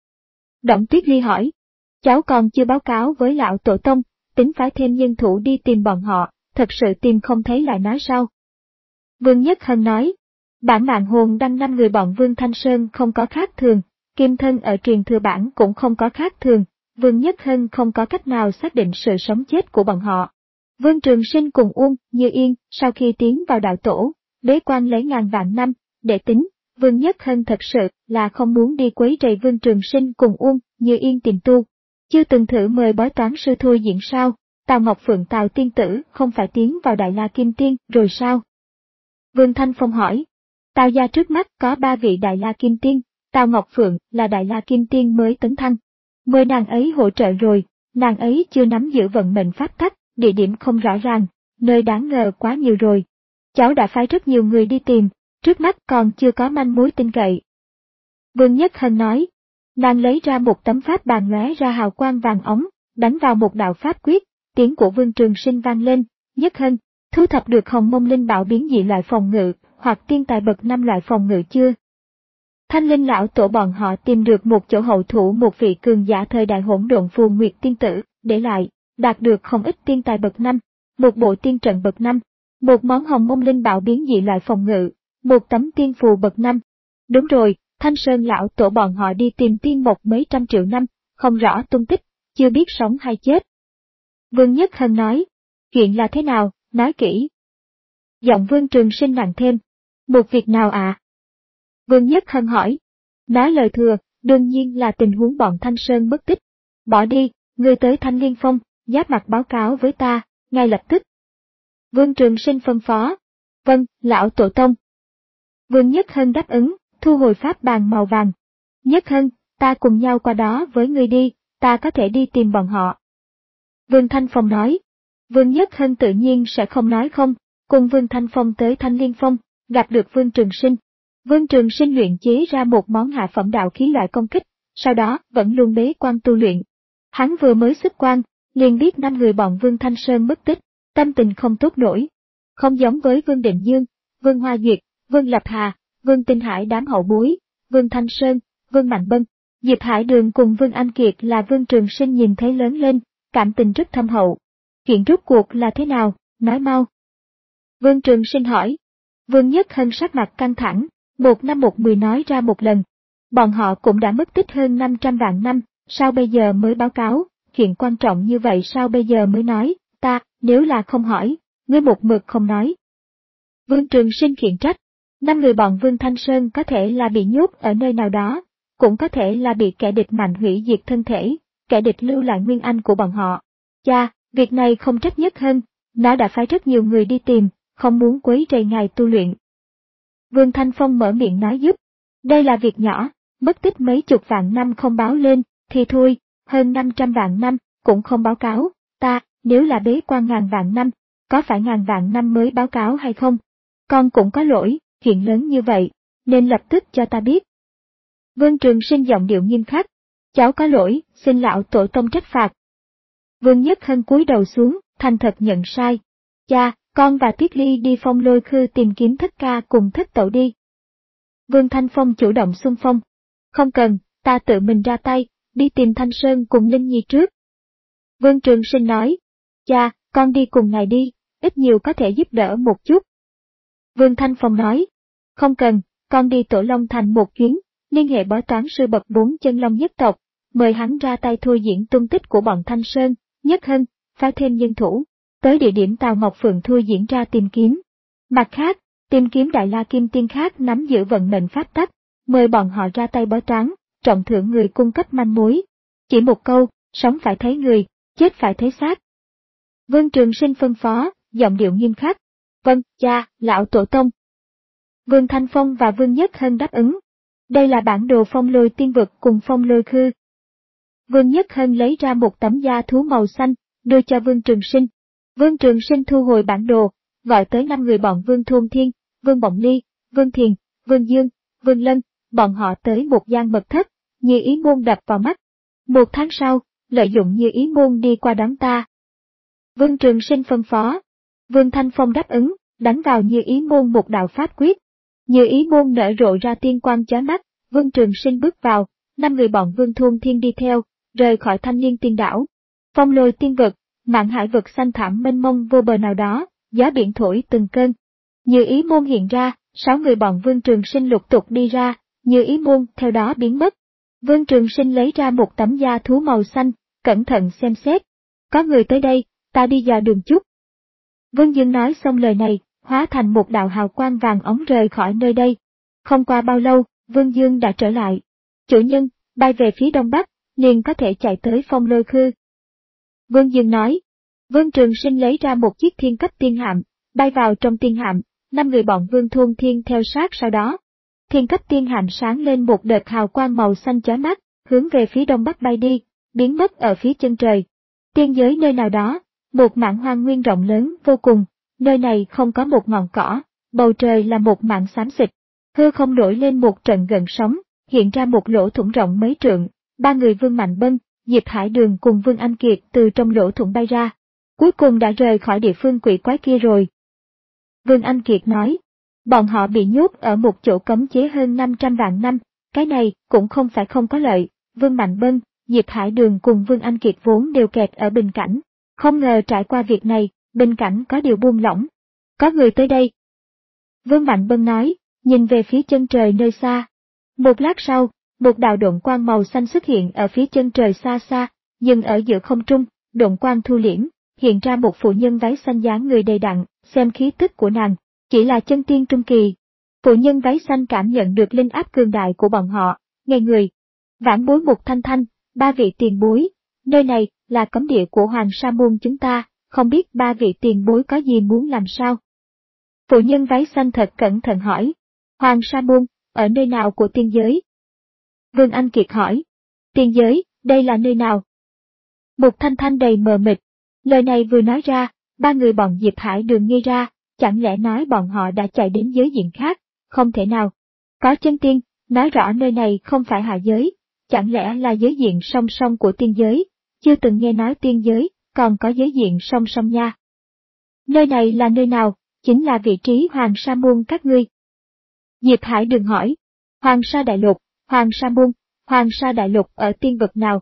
S1: Động Tuyết Ly hỏi, cháu còn chưa báo cáo với lão tổ tông, tính phái thêm nhân thủ đi tìm bọn họ, thật sự tìm không thấy lại nói sao? Vương Nhất Hân nói, bản mạng hồn đăng năm người bọn Vương Thanh Sơn không có khác thường, kim thân ở truyền thừa bản cũng không có khác thường, Vương Nhất Hân không có cách nào xác định sự sống chết của bọn họ. Vương Trường Sinh cùng Uông Như Yên sau khi tiến vào đạo tổ, bế quan lấy ngàn vạn năm, để tính, Vương Nhất Hân thật sự là không muốn đi quấy rầy Vương Trường Sinh cùng Uông Như Yên tìm tu. Chưa từng thử mời bói toán sư thôi diễn sao, Tào Ngọc Phượng Tào tiên tử không phải tiến vào Đại La Kim Tiên rồi sao? Vương Thanh Phong hỏi, Tào gia trước mắt có ba vị Đại La Kim Tiên, Tào Ngọc Phượng là Đại La Kim Tiên mới tấn thăng. Mời nàng ấy hỗ trợ rồi, nàng ấy chưa nắm giữ vận mệnh pháp tắc, địa điểm không rõ ràng, nơi đáng ngờ quá nhiều rồi. Cháu đã phái rất nhiều người đi tìm, trước mắt còn chưa có manh mối tin cậy. Vương Nhất Hân nói, nàng lấy ra một tấm pháp bàn lóe ra hào quang vàng ống, đánh vào một đạo pháp quyết, tiếng của Vương Trường Sinh vang lên, Nhất Hân, thu thập được hồng mông linh bảo biến dị loại phòng ngự, hoặc tiên tài bậc năm loại phòng ngự chưa? Thanh Linh lão tổ bọn họ tìm được một chỗ hậu thủ một vị cường giả thời đại hỗn độn Phù Nguyệt tiên tử, để lại, đạt được không ít tiên tài bậc năm, một bộ tiên trận bậc năm, một món hồng mông linh bảo biến dị loại phòng ngự, một tấm tiên phù bậc năm. Đúng rồi, Thanh Sơn lão tổ bọn họ đi tìm tiên mộc mấy trăm triệu năm, không rõ tung tích, chưa biết sống hay chết. Vương Nhất Hân nói, chuyện là thế nào, nói kỹ. Giọng Vương Trường Sinh nặng thêm, một việc nào ạ? À? Vương Nhất Hân hỏi, nói lời thừa, đương nhiên là tình huống bọn Thanh Sơn mất tích. Bỏ đi, ngươi tới Thanh Liên Phong, giáp mặt báo cáo với ta, ngay lập tức. Vương Trường Sinh phân phó, vâng, lão tổ tông. Vương Nhất Hân đáp ứng, thu hồi pháp bàn màu vàng. Nhất Hân, ta cùng nhau qua đó với ngươi đi, ta có thể đi tìm bọn họ. Vương Thanh Phong nói, Vương Nhất Hân tự nhiên sẽ không nói không, cùng Vương Thanh Phong tới Thanh Liên Phong, gặp được Vương Trường Sinh. Vương Trường Sinh luyện chế ra một món hạ phẩm đạo khí loại công kích, sau đó vẫn luôn bế quan tu luyện. Hắn vừa mới xuất quan, liền biết năm người bọn Vương Thanh Sơn mất tích, tâm tình không tốt nổi. Không giống với Vương Định Dương, Vương Hoa Duyệt, Vương Lập Hà, Vương Tinh Hải đám hậu bối, Vương Thanh Sơn, Vương Mạnh Bân, Diệp Hải Đường cùng Vương Anh Kiệt là Vương Trường Sinh nhìn thấy lớn lên, cảm tình rất thâm hậu. Chuyện rốt cuộc là thế nào, nói mau. Vương Trường Sinh hỏi. Vương Nhất Hân sắc mặt căng thẳng, một năm một mười nói ra một lần. Bọn họ cũng đã mất tích hơn năm trăm vạn năm, sao bây giờ mới báo cáo, chuyện quan trọng như vậy sao bây giờ mới nói, ta, nếu là không hỏi, ngươi một mực không nói. Vương Trường Sinh khiển trách, năm người bọn Vương Thanh Sơn có thể là bị nhốt ở nơi nào đó, cũng có thể là bị kẻ địch mạnh hủy diệt thân thể, kẻ địch lưu lại nguyên anh của bọn họ. Cha, việc này không trách Nhất Hân, nó đã phái rất nhiều người đi tìm, không muốn quấy rầy ngài tu luyện. Vương Thanh Phong mở miệng nói giúp, đây là việc nhỏ, mất tích mấy chục vạn năm không báo lên, thì thôi, hơn năm trăm vạn năm, cũng không báo cáo, ta, nếu là bế quan ngàn vạn năm, có phải ngàn vạn năm mới báo cáo hay không? Con cũng có lỗi, chuyện lớn như vậy, nên lập tức cho ta biết. Vương Trường Sinh giọng điệu nghiêm khắc, cháu có lỗi, xin lão tổ tông trách phạt. Vương Nhất Hân cúi đầu xuống, thành thật nhận sai. Cha, con và Tuyết Ly đi Phong Lôi Khư tìm kiếm Thất Ca cùng Thất Tẩu đi. Vương Thanh Phong chủ động xung phong. Không cần, ta tự mình ra tay, đi tìm Thanh Sơn cùng Linh Nhi trước. Vương Trường Sinh nói, cha, con đi cùng ngài đi, ít nhiều có thể giúp đỡ một chút. Vương Thanh Phong nói, không cần, con đi Tổ Long Thành một chuyến, liên hệ bói toán sư bậc bốn chân long nhất tộc, mời hắn ra tay thôi diễn tung tích của bọn Thanh Sơn, Nhất Hân, phái thêm nhân thủ, tới địa điểm Tào Ngọc Phượng thôi diễn ra tìm kiếm. Mặt khác, tìm kiếm Đại La Kim Tiên khác nắm giữ vận mệnh pháp tắc, mời bọn họ ra tay bói toán, trọng thưởng người cung cấp manh mối. Chỉ một câu, sống phải thấy người, chết phải thấy xác. Vương Trường Sinh phân phó, giọng điệu nghiêm khắc. Vâng, cha, lão tổ tông. Vương Thanh Phong và Vương Nhất Hân đáp ứng. Đây là bản đồ Phong Lôi Tiên Vực cùng Phong Lôi Khư. Vương Nhất Hân lấy ra một tấm da thú màu xanh, đưa cho Vương Trường Sinh. Vương Trường Sinh thu hồi bản đồ, gọi tới năm người bọn Vương Thôn Thiên, Vương Bộng Ly, Vương Thiền, Vương Dương, Vương Lân, bọn họ tới một gian mật thất, Như Ý Môn đập vào mắt. Một tháng sau, lợi dụng Như Ý Môn đi qua đón ta. Vương Trường Sinh phân phó. Vương Thanh Phong đáp ứng, đánh vào Như Ý Môn một đạo pháp quyết. Như Ý Môn nở rộ ra tiên quang chói mắt, Vương Trường Sinh bước vào, năm người bọn Vương Thôn Thiên đi theo, rời khỏi Thanh Liên Tiên Đảo. Phong Lôi Tiên Vực, mạn hải vực xanh thẳm mênh mông vô bờ nào đó, gió biển thổi từng cơn. Như Ý Môn hiện ra, sáu người bọn Vương Trường Sinh lục tục đi ra, Như Ý Môn theo đó biến mất. Vương Trường Sinh lấy ra một tấm da thú màu xanh, cẩn thận xem xét. Có người tới đây, ta đi dò đường chút. Vương Dương nói xong lời này, hóa thành một đạo hào quang vàng óng rời khỏi nơi đây. Không qua bao lâu, Vương Dương đã trở lại. Chủ nhân, bay về phía đông bắc, liền có thể chạy tới Phong Lôi Khư. Vương Dương nói. Vương Trường Sinh lấy ra một chiếc thiên cấp tiên hạm, bay vào trong tiên hạm, năm người bọn Vương Thôn Thiên theo sát sau đó. Thiên cấp tiên hạm sáng lên một đợt hào quang màu xanh chói mắt, hướng về phía đông bắc bay đi, biến mất ở phía chân trời. Tiên giới nơi nào đó, một mảng hoang nguyên rộng lớn vô cùng, nơi này không có một ngọn cỏ, bầu trời là một mảng xám xịt. Hư không nổi lên một trận gợn sóng, hiện ra một lỗ thủng rộng mấy trượng, ba người Vương Mạnh Bân, Diệp Hải Đường cùng Vương Anh Kiệt từ trong lỗ thủng bay ra. Cuối cùng đã rời khỏi địa phương quỷ quái kia rồi. Vương Anh Kiệt nói, bọn họ bị nhốt ở một chỗ cấm chế hơn năm trăm vạn năm, Cái này cũng không phải không có lợi, Vương Mạnh Bân, Diệp Hải Đường cùng Vương Anh Kiệt vốn đều kẹt ở Bình Cảnh. Không ngờ trải qua việc này, Bình Cảnh có điều buông lỏng. Có người tới đây. Vương Mạnh Bân nói, nhìn về phía chân trời nơi xa. Một lát sau, một đạo độn quang màu xanh xuất hiện ở phía chân trời xa xa, dừng ở giữa không trung, độn quang thu liễm, hiện ra một phụ nhân váy xanh dáng người đầy đặn, xem khí tức của nàng, chỉ là chân tiên trung kỳ. Phụ nhân váy xanh cảm nhận được linh áp cường đại của bọn họ, ngây người. Vãn bối Mục Thanh Thanh, ba vị tiền bối, nơi này là cấm địa của Hoàng Sa Môn chúng ta, không biết ba vị tiền bối có gì muốn làm sao? Phụ nhân váy xanh thật cẩn thận hỏi, Hoàng Sa Môn, ở nơi nào của tiên giới? Vương Anh Kiệt hỏi, tiên giới, đây là nơi nào? Mục Thanh Thanh đầy mờ mịt, lời này vừa nói ra, ba người bọn Diệp Hải Đường nghi ra, chẳng lẽ nói bọn họ đã chạy đến giới diện khác, không thể nào. Có chân tiên, nói rõ nơi này không phải hạ giới, chẳng lẽ là giới diện song song của tiên giới, chưa từng nghe nói tiên giới, còn có giới diện song song nha. Nơi này là nơi nào, chính là vị trí Hoàng Sa Môn các ngươi. Diệp Hải Đường hỏi, Hoàng Sa Đại Lục, Hoàng Sa Môn, Hoàng Sa Đại Lục ở tiên vực nào?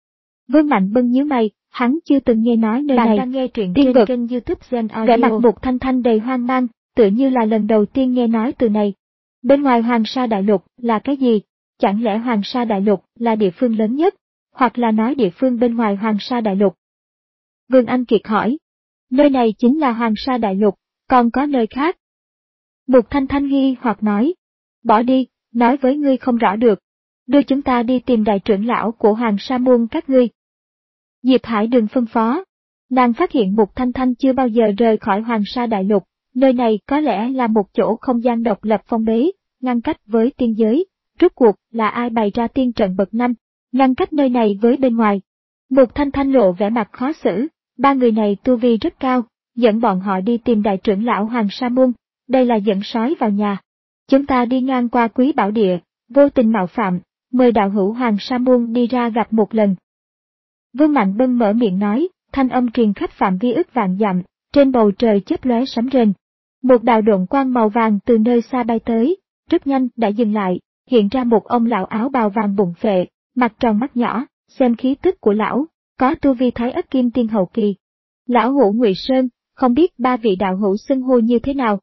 S1: Vương Mạnh Bân nhíu mày, hắn chưa từng nghe nói nơi
S2: Bạn
S1: này.
S2: đang nghe truyện
S1: tiên
S2: trên
S1: vực.
S2: kênh YouTube Gen Audio.
S1: Vẻ mặt Mục Thanh Thanh đầy hoang mang, tự như là lần đầu tiên nghe nói từ này. Bên ngoài Hoàng Sa Đại Lục là cái gì? Chẳng lẽ Hoàng Sa Đại Lục là địa phương lớn nhất, hoặc là nói địa phương bên ngoài Hoàng Sa Đại Lục? Vương Anh Kiệt hỏi, nơi này chính là Hoàng Sa Đại Lục, còn có nơi khác? Mục Thanh Thanh nghi hoặc nói, bỏ đi, nói với ngươi không rõ được, đưa chúng ta đi tìm đại trưởng lão của Hoàng Sa Môn các ngươi. Diệp Hải Đường phân phó, nàng phát hiện Mục Thanh Thanh chưa bao giờ rời khỏi Hoàng Sa Đại Lục, nơi này có lẽ là một chỗ không gian độc lập phong bế, ngăn cách với tiên giới, rốt cuộc là ai bày ra tiên trận bậc năm, ngăn cách nơi này với bên ngoài. Mục Thanh Thanh lộ vẻ mặt khó xử, ba người này tu vi rất cao, dẫn bọn họ đi tìm đại trưởng lão Hoàng Sa Môn, đây là dẫn sói vào nhà. Chúng ta đi ngang qua Quý Bảo Địa, vô tình mạo phạm, mời đạo hữu Hoàng Sa Môn đi ra gặp một lần. Vương Mạnh Bân mở miệng nói, thanh âm truyền khắp phạm vi ức vạn dặm, trên bầu trời chớp lóe sấm rền. Một đạo độn quang màu vàng từ nơi xa bay tới, rất nhanh đã dừng lại, hiện ra một ông lão áo bào vàng bụng phệ, mặt tròn mắt nhỏ, xem khí tức của lão, có tu vi Thái Ất Kim Tiên hậu kỳ. Lão hữu Ngụy Sơn, không biết ba vị đạo hữu xưng hô như thế nào?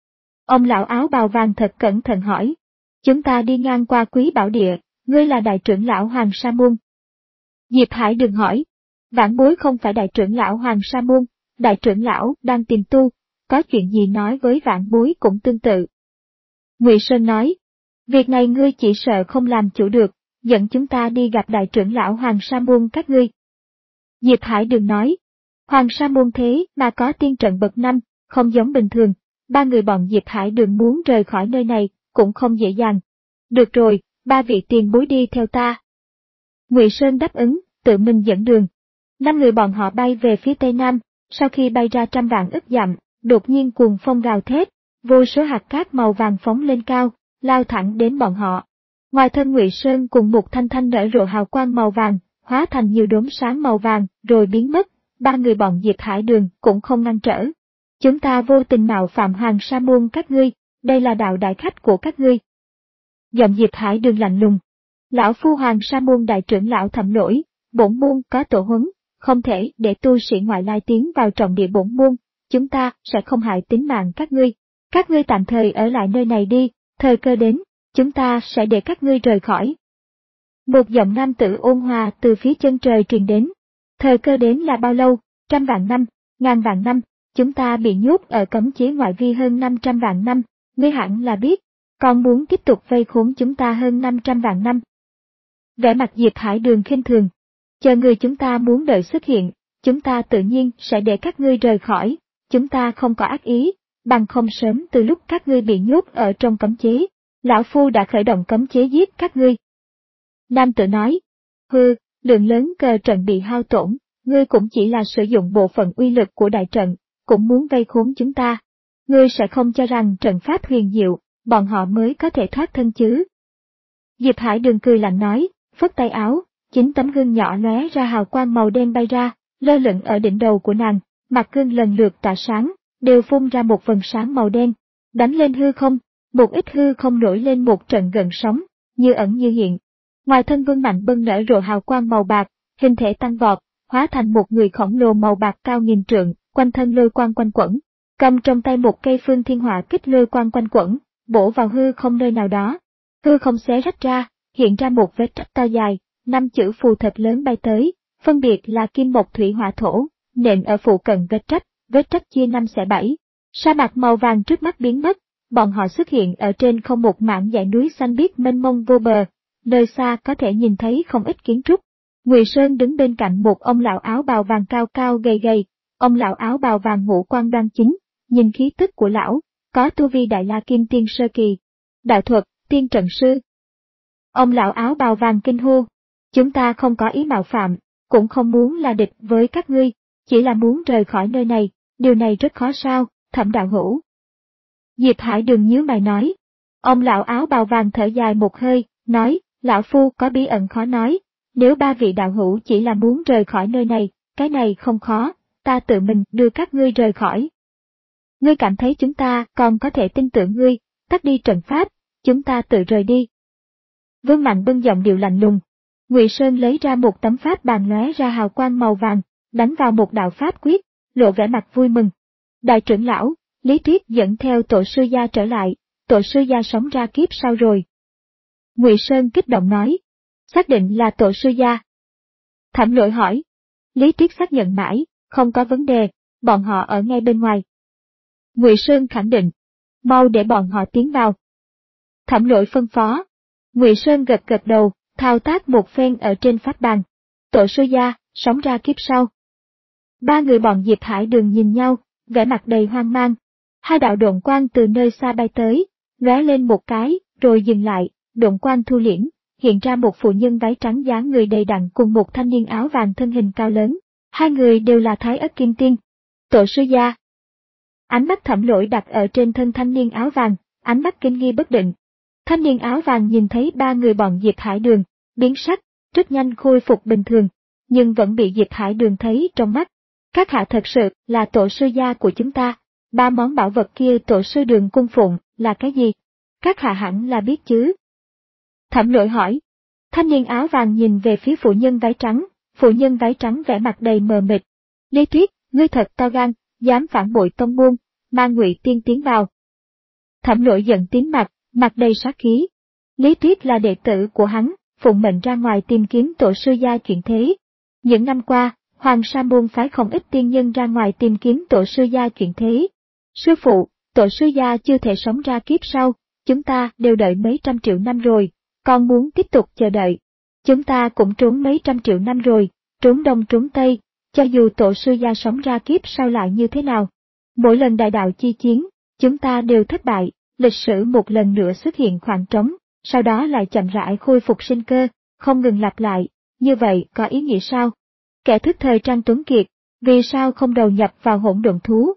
S1: Ông lão áo bào vàng thật cẩn thận hỏi. Chúng ta đi ngang qua Quý Bảo Địa, ngươi là đại trưởng lão Hoàng Sa Môn. Diệp Hải Đường hỏi. Vãn bối không phải đại trưởng lão Hoàng Sa Môn, đại trưởng lão đang tìm tu, có chuyện gì nói với vãn bối cũng tương tự. Ngụy Sơn nói. Việc này ngươi chỉ sợ không làm chủ được, dẫn chúng ta đi gặp đại trưởng lão Hoàng Sa Môn các ngươi. Diệp Hải Đường nói. Hoàng Sa Môn thế mà có tiên trận bậc năm, không giống bình thường, ba người bọn Diệp Hải Đường muốn rời khỏi nơi này, cũng không dễ dàng. Được rồi, ba vị tiền bối đi theo ta. Ngụy Sơn đáp ứng, tự mình dẫn đường. Năm người bọn họ bay về phía tây nam, sau khi bay ra trăm vạn ức dặm, đột nhiên cuồng phong gào thét, vô số hạt cát màu vàng phóng lên cao, lao thẳng đến bọn họ. Ngoài thân Ngụy Sơn cùng Mục Thanh Thanh nở rộ hào quang màu vàng, hóa thành nhiều đốm sáng màu vàng, rồi biến mất, ba người bọn Diệp Hải Đường cũng không ngăn trở. Chúng ta vô tình mạo phạm Hoàng Sa Môn các ngươi, đây là đạo đại khách của các ngươi. Giọng Diệp Hải Đường lạnh lùng. Lão phu Hoàng Sa Môn đại trưởng lão thẩm lỗi, bổn môn có tổ huấn, không thể để tu sĩ ngoại lai tiến vào trọng địa bổn môn, chúng ta sẽ không hại tính mạng các ngươi. Các ngươi tạm thời ở lại nơi này đi, thời cơ đến, chúng ta sẽ để các ngươi rời khỏi. Một giọng nam tử ôn hòa từ phía chân trời truyền đến. Thời cơ đến là bao lâu? Trăm vạn năm, ngàn vạn năm, chúng ta bị nhốt ở cấm chế ngoại vi hơn năm trăm vạn năm, ngươi hẳn là biết, còn muốn tiếp tục vây khốn chúng ta hơn năm trăm vạn năm. Vẻ mặt Diệp Hải Đường khinh thường. Chờ người chúng ta muốn đợi xuất hiện, chúng ta tự nhiên sẽ để các ngươi rời khỏi, chúng ta không có ác ý, bằng không sớm từ lúc các ngươi bị nhốt ở trong cấm chế, lão phu đã khởi động cấm chế giết các ngươi. Nam tử nói, hừ, lượng lớn cờ trận bị hao tổn, ngươi cũng chỉ là sử dụng bộ phận uy lực của đại trận, cũng muốn vây khốn chúng ta. Ngươi sẽ không cho rằng trận pháp huyền diệu, bọn họ mới có thể thoát thân chứ. Diệp Hải Đường cười lạnh nói, phất tay áo, chín tấm gương nhỏ lóe ra hào quang màu đen bay ra, lơ lửng ở đỉnh đầu của nàng, mặt gương lần lượt tỏa sáng, đều phun ra một vầng sáng màu đen, đánh lên hư không, một ít hư không nổi lên một trận gợn sóng, như ẩn như hiện. Ngoài thân Vương Mạnh Bân nở rộ hào quang màu bạc, hình thể tăng vọt, hóa thành một người khổng lồ màu bạc cao nghìn trượng, quanh thân lôi quang quanh quẩn, cầm trong tay một cây Phương Thiên Hỏa Kích lôi quang quanh quẩn, bổ vào hư không nơi nào đó. Hư không xé rách ra, hiện ra một vết rách to dài, năm chữ phù thật lớn bay tới, phân biệt là kim mộc thủy hỏa thổ, nện ở phụ cận vết rách, vết rách chia năm xẻ bảy. Sa mạc màu vàng trước mắt biến mất, bọn họ xuất hiện ở trên không một mảng dãy núi xanh biếc mênh mông vô bờ, nơi xa có thể nhìn thấy không ít kiến trúc. Ngụy Sơn đứng bên cạnh một ông lão áo bào vàng cao cao gầy gầy, ông lão áo bào vàng ngũ quan đoan chính, nhìn khí tức của lão, có tu vi đại la kim tiên sơ kỳ, đạo thuật, tiên trận sư. Ông lão áo bào vàng kinh hô, chúng ta không có ý mạo phạm, cũng không muốn là địch với các ngươi, chỉ là muốn rời khỏi nơi này, điều này rất khó sao, Thẩm đạo hữu. Diệp Hải Đường nhíu mày nói. Ông lão áo bào vàng thở dài một hơi, nói, lão phu có bí ẩn khó nói, nếu ba vị đạo hữu chỉ là muốn rời khỏi nơi này, cái này không khó, ta tự mình đưa các ngươi rời khỏi. Ngươi cảm thấy chúng ta còn có thể tin tưởng ngươi, tắt đi trận pháp, chúng ta tự rời đi. Vương Mạnh Bân giọng điệu lạnh lùng. Ngụy Sơn lấy ra một tấm pháp bàn lóe ra hào quang màu vàng, đánh vào một đạo pháp quyết, lộ vẻ mặt vui mừng. Đại trưởng lão, Lý Tuyết dẫn theo tổ sư gia trở lại, tổ sư gia sống ra kiếp sau rồi. Ngụy Sơn kích động nói, xác định là tổ sư gia. Thẩm Lỗi hỏi, Lý Tuyết xác nhận mãi, không có vấn đề, bọn họ ở ngay bên ngoài. Ngụy Sơn khẳng định, mau để bọn họ tiến vào. Thẩm Lỗi phân phó. Ngụy Sơn gật gật đầu, thao tác một phen ở trên pháp bàn. Tổ sư gia, sống ra kiếp sau. Ba người bọn Diệp Hải Đường nhìn nhau, vẻ mặt đầy hoang mang. Hai đạo độn quang từ nơi xa bay tới, lóe lên một cái, rồi dừng lại, độn quang thu liễm, hiện ra một phụ nhân váy trắng dáng người đầy đặn cùng một thanh niên áo vàng thân hình cao lớn. Hai người đều là Thái Ất Kim Tiên. Tổ sư gia. Ánh mắt Thẩm Lỗi đặt ở trên thân thanh niên áo vàng, ánh mắt kinh nghi bất định. Thanh niên áo vàng nhìn thấy ba người bọn Diệp Hải Đường, biến sắc, rất nhanh khôi phục bình thường, nhưng vẫn bị Diệp Hải Đường thấy trong mắt. Các hạ thật sự là tổ sư gia của chúng ta, ba món bảo vật kia tổ sư Đường cung phụng là cái gì? Các hạ hẳn là biết chứ? Thẩm Lỗi hỏi. Thanh niên áo vàng nhìn về phía phụ nhân váy trắng, phụ nhân váy trắng vẻ mặt đầy mờ mịt. Lý Tuyết, ngươi thật to gan, dám phản bội tông môn, mang Ngụy Tiên tiến vào. Thẩm Lỗi giận tím mặt, mặt đầy sát khí. Lý Tuyết là đệ tử của hắn, phụng mệnh ra ngoài tìm kiếm tổ sư gia chuyển thế. Những năm qua, Hoàng Sa môn phái không ít tiên nhân ra ngoài tìm kiếm tổ sư gia chuyển thế. Sư phụ, tổ sư gia chưa thể sống ra kiếp sau, chúng ta đều đợi mấy trăm triệu năm rồi, còn muốn tiếp tục chờ đợi. Chúng ta cũng trốn mấy trăm triệu năm rồi, trốn đông trốn tây, cho dù tổ sư gia sống ra kiếp sau lại như thế nào. Mỗi lần đại đạo chi chiến, chúng ta đều thất bại, lịch sử một lần nữa xuất hiện khoảng trống, sau đó lại chậm rãi khôi phục sinh cơ, không ngừng lặp lại, như vậy có ý nghĩa sao? Kẻ thức thời Trang Tuấn Kiệt, vì sao không đầu nhập vào hỗn độn thú?